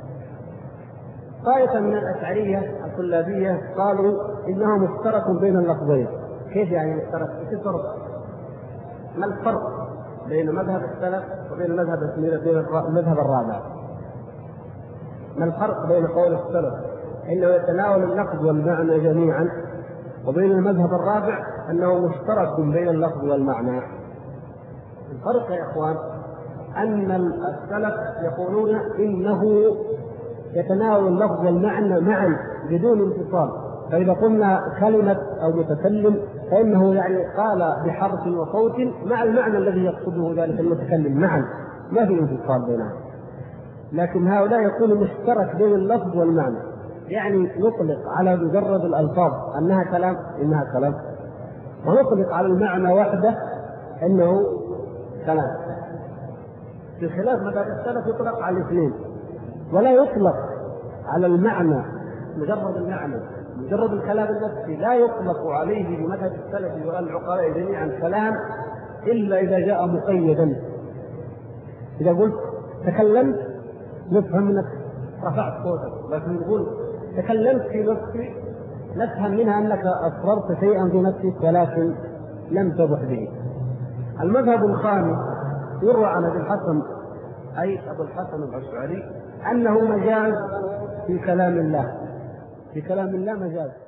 طائفة من الأشعرية الكلابية قالوا إنه مشترك بين اللفظين. كيف يعني مشترك؟ ما الفرق بين مذهب السلف وبين المذهب الرابع؟ ما الفرق بين قول السلف إنه يتناول اللفظ والمعنى جميعا، وبين المذهب الرابع أنه مشترك بين اللفظ والمعنى؟ الفرق يا إخوان أن السلف يقولون إنه يتناول اللفظ والمعنى معا بدون انفصال، فإذا قلنا كلمة أو متكلم فإنه يعني قال بحرف وصوت مع المعنى الذي يقصده ذلك المتكلم معا، ما في انفصال بينهم. لكن هؤلاء يقولون مشترك بين اللفظ والمعنى، يعني نطلق على مجرد الألفاظ أنها كلام إنها كلام، ونطلق على المعنى وحده أنه كلام، بخلاف مذهب السلف يطلق على الاثنين، ولا يطلق على المعنى مجرد المعنى مجرد الكلام النفسي، لا يطلق عليه بمذهب السلف والعقلاء جميعا كلام إلا إذا جاء مقيدا. إذا قلت تكلمت نفهم منك رفعت صوتك، لكن نقول تكلمت في نفسي نفهم منها أنك أصررت شيئا في نفسك ولكن لم تضح به. المذهب الخامس يروى عن أبي الحسن أي أبو الحسن الأشعري أنه مجاز في كلام الله، في كلام الله مجاز.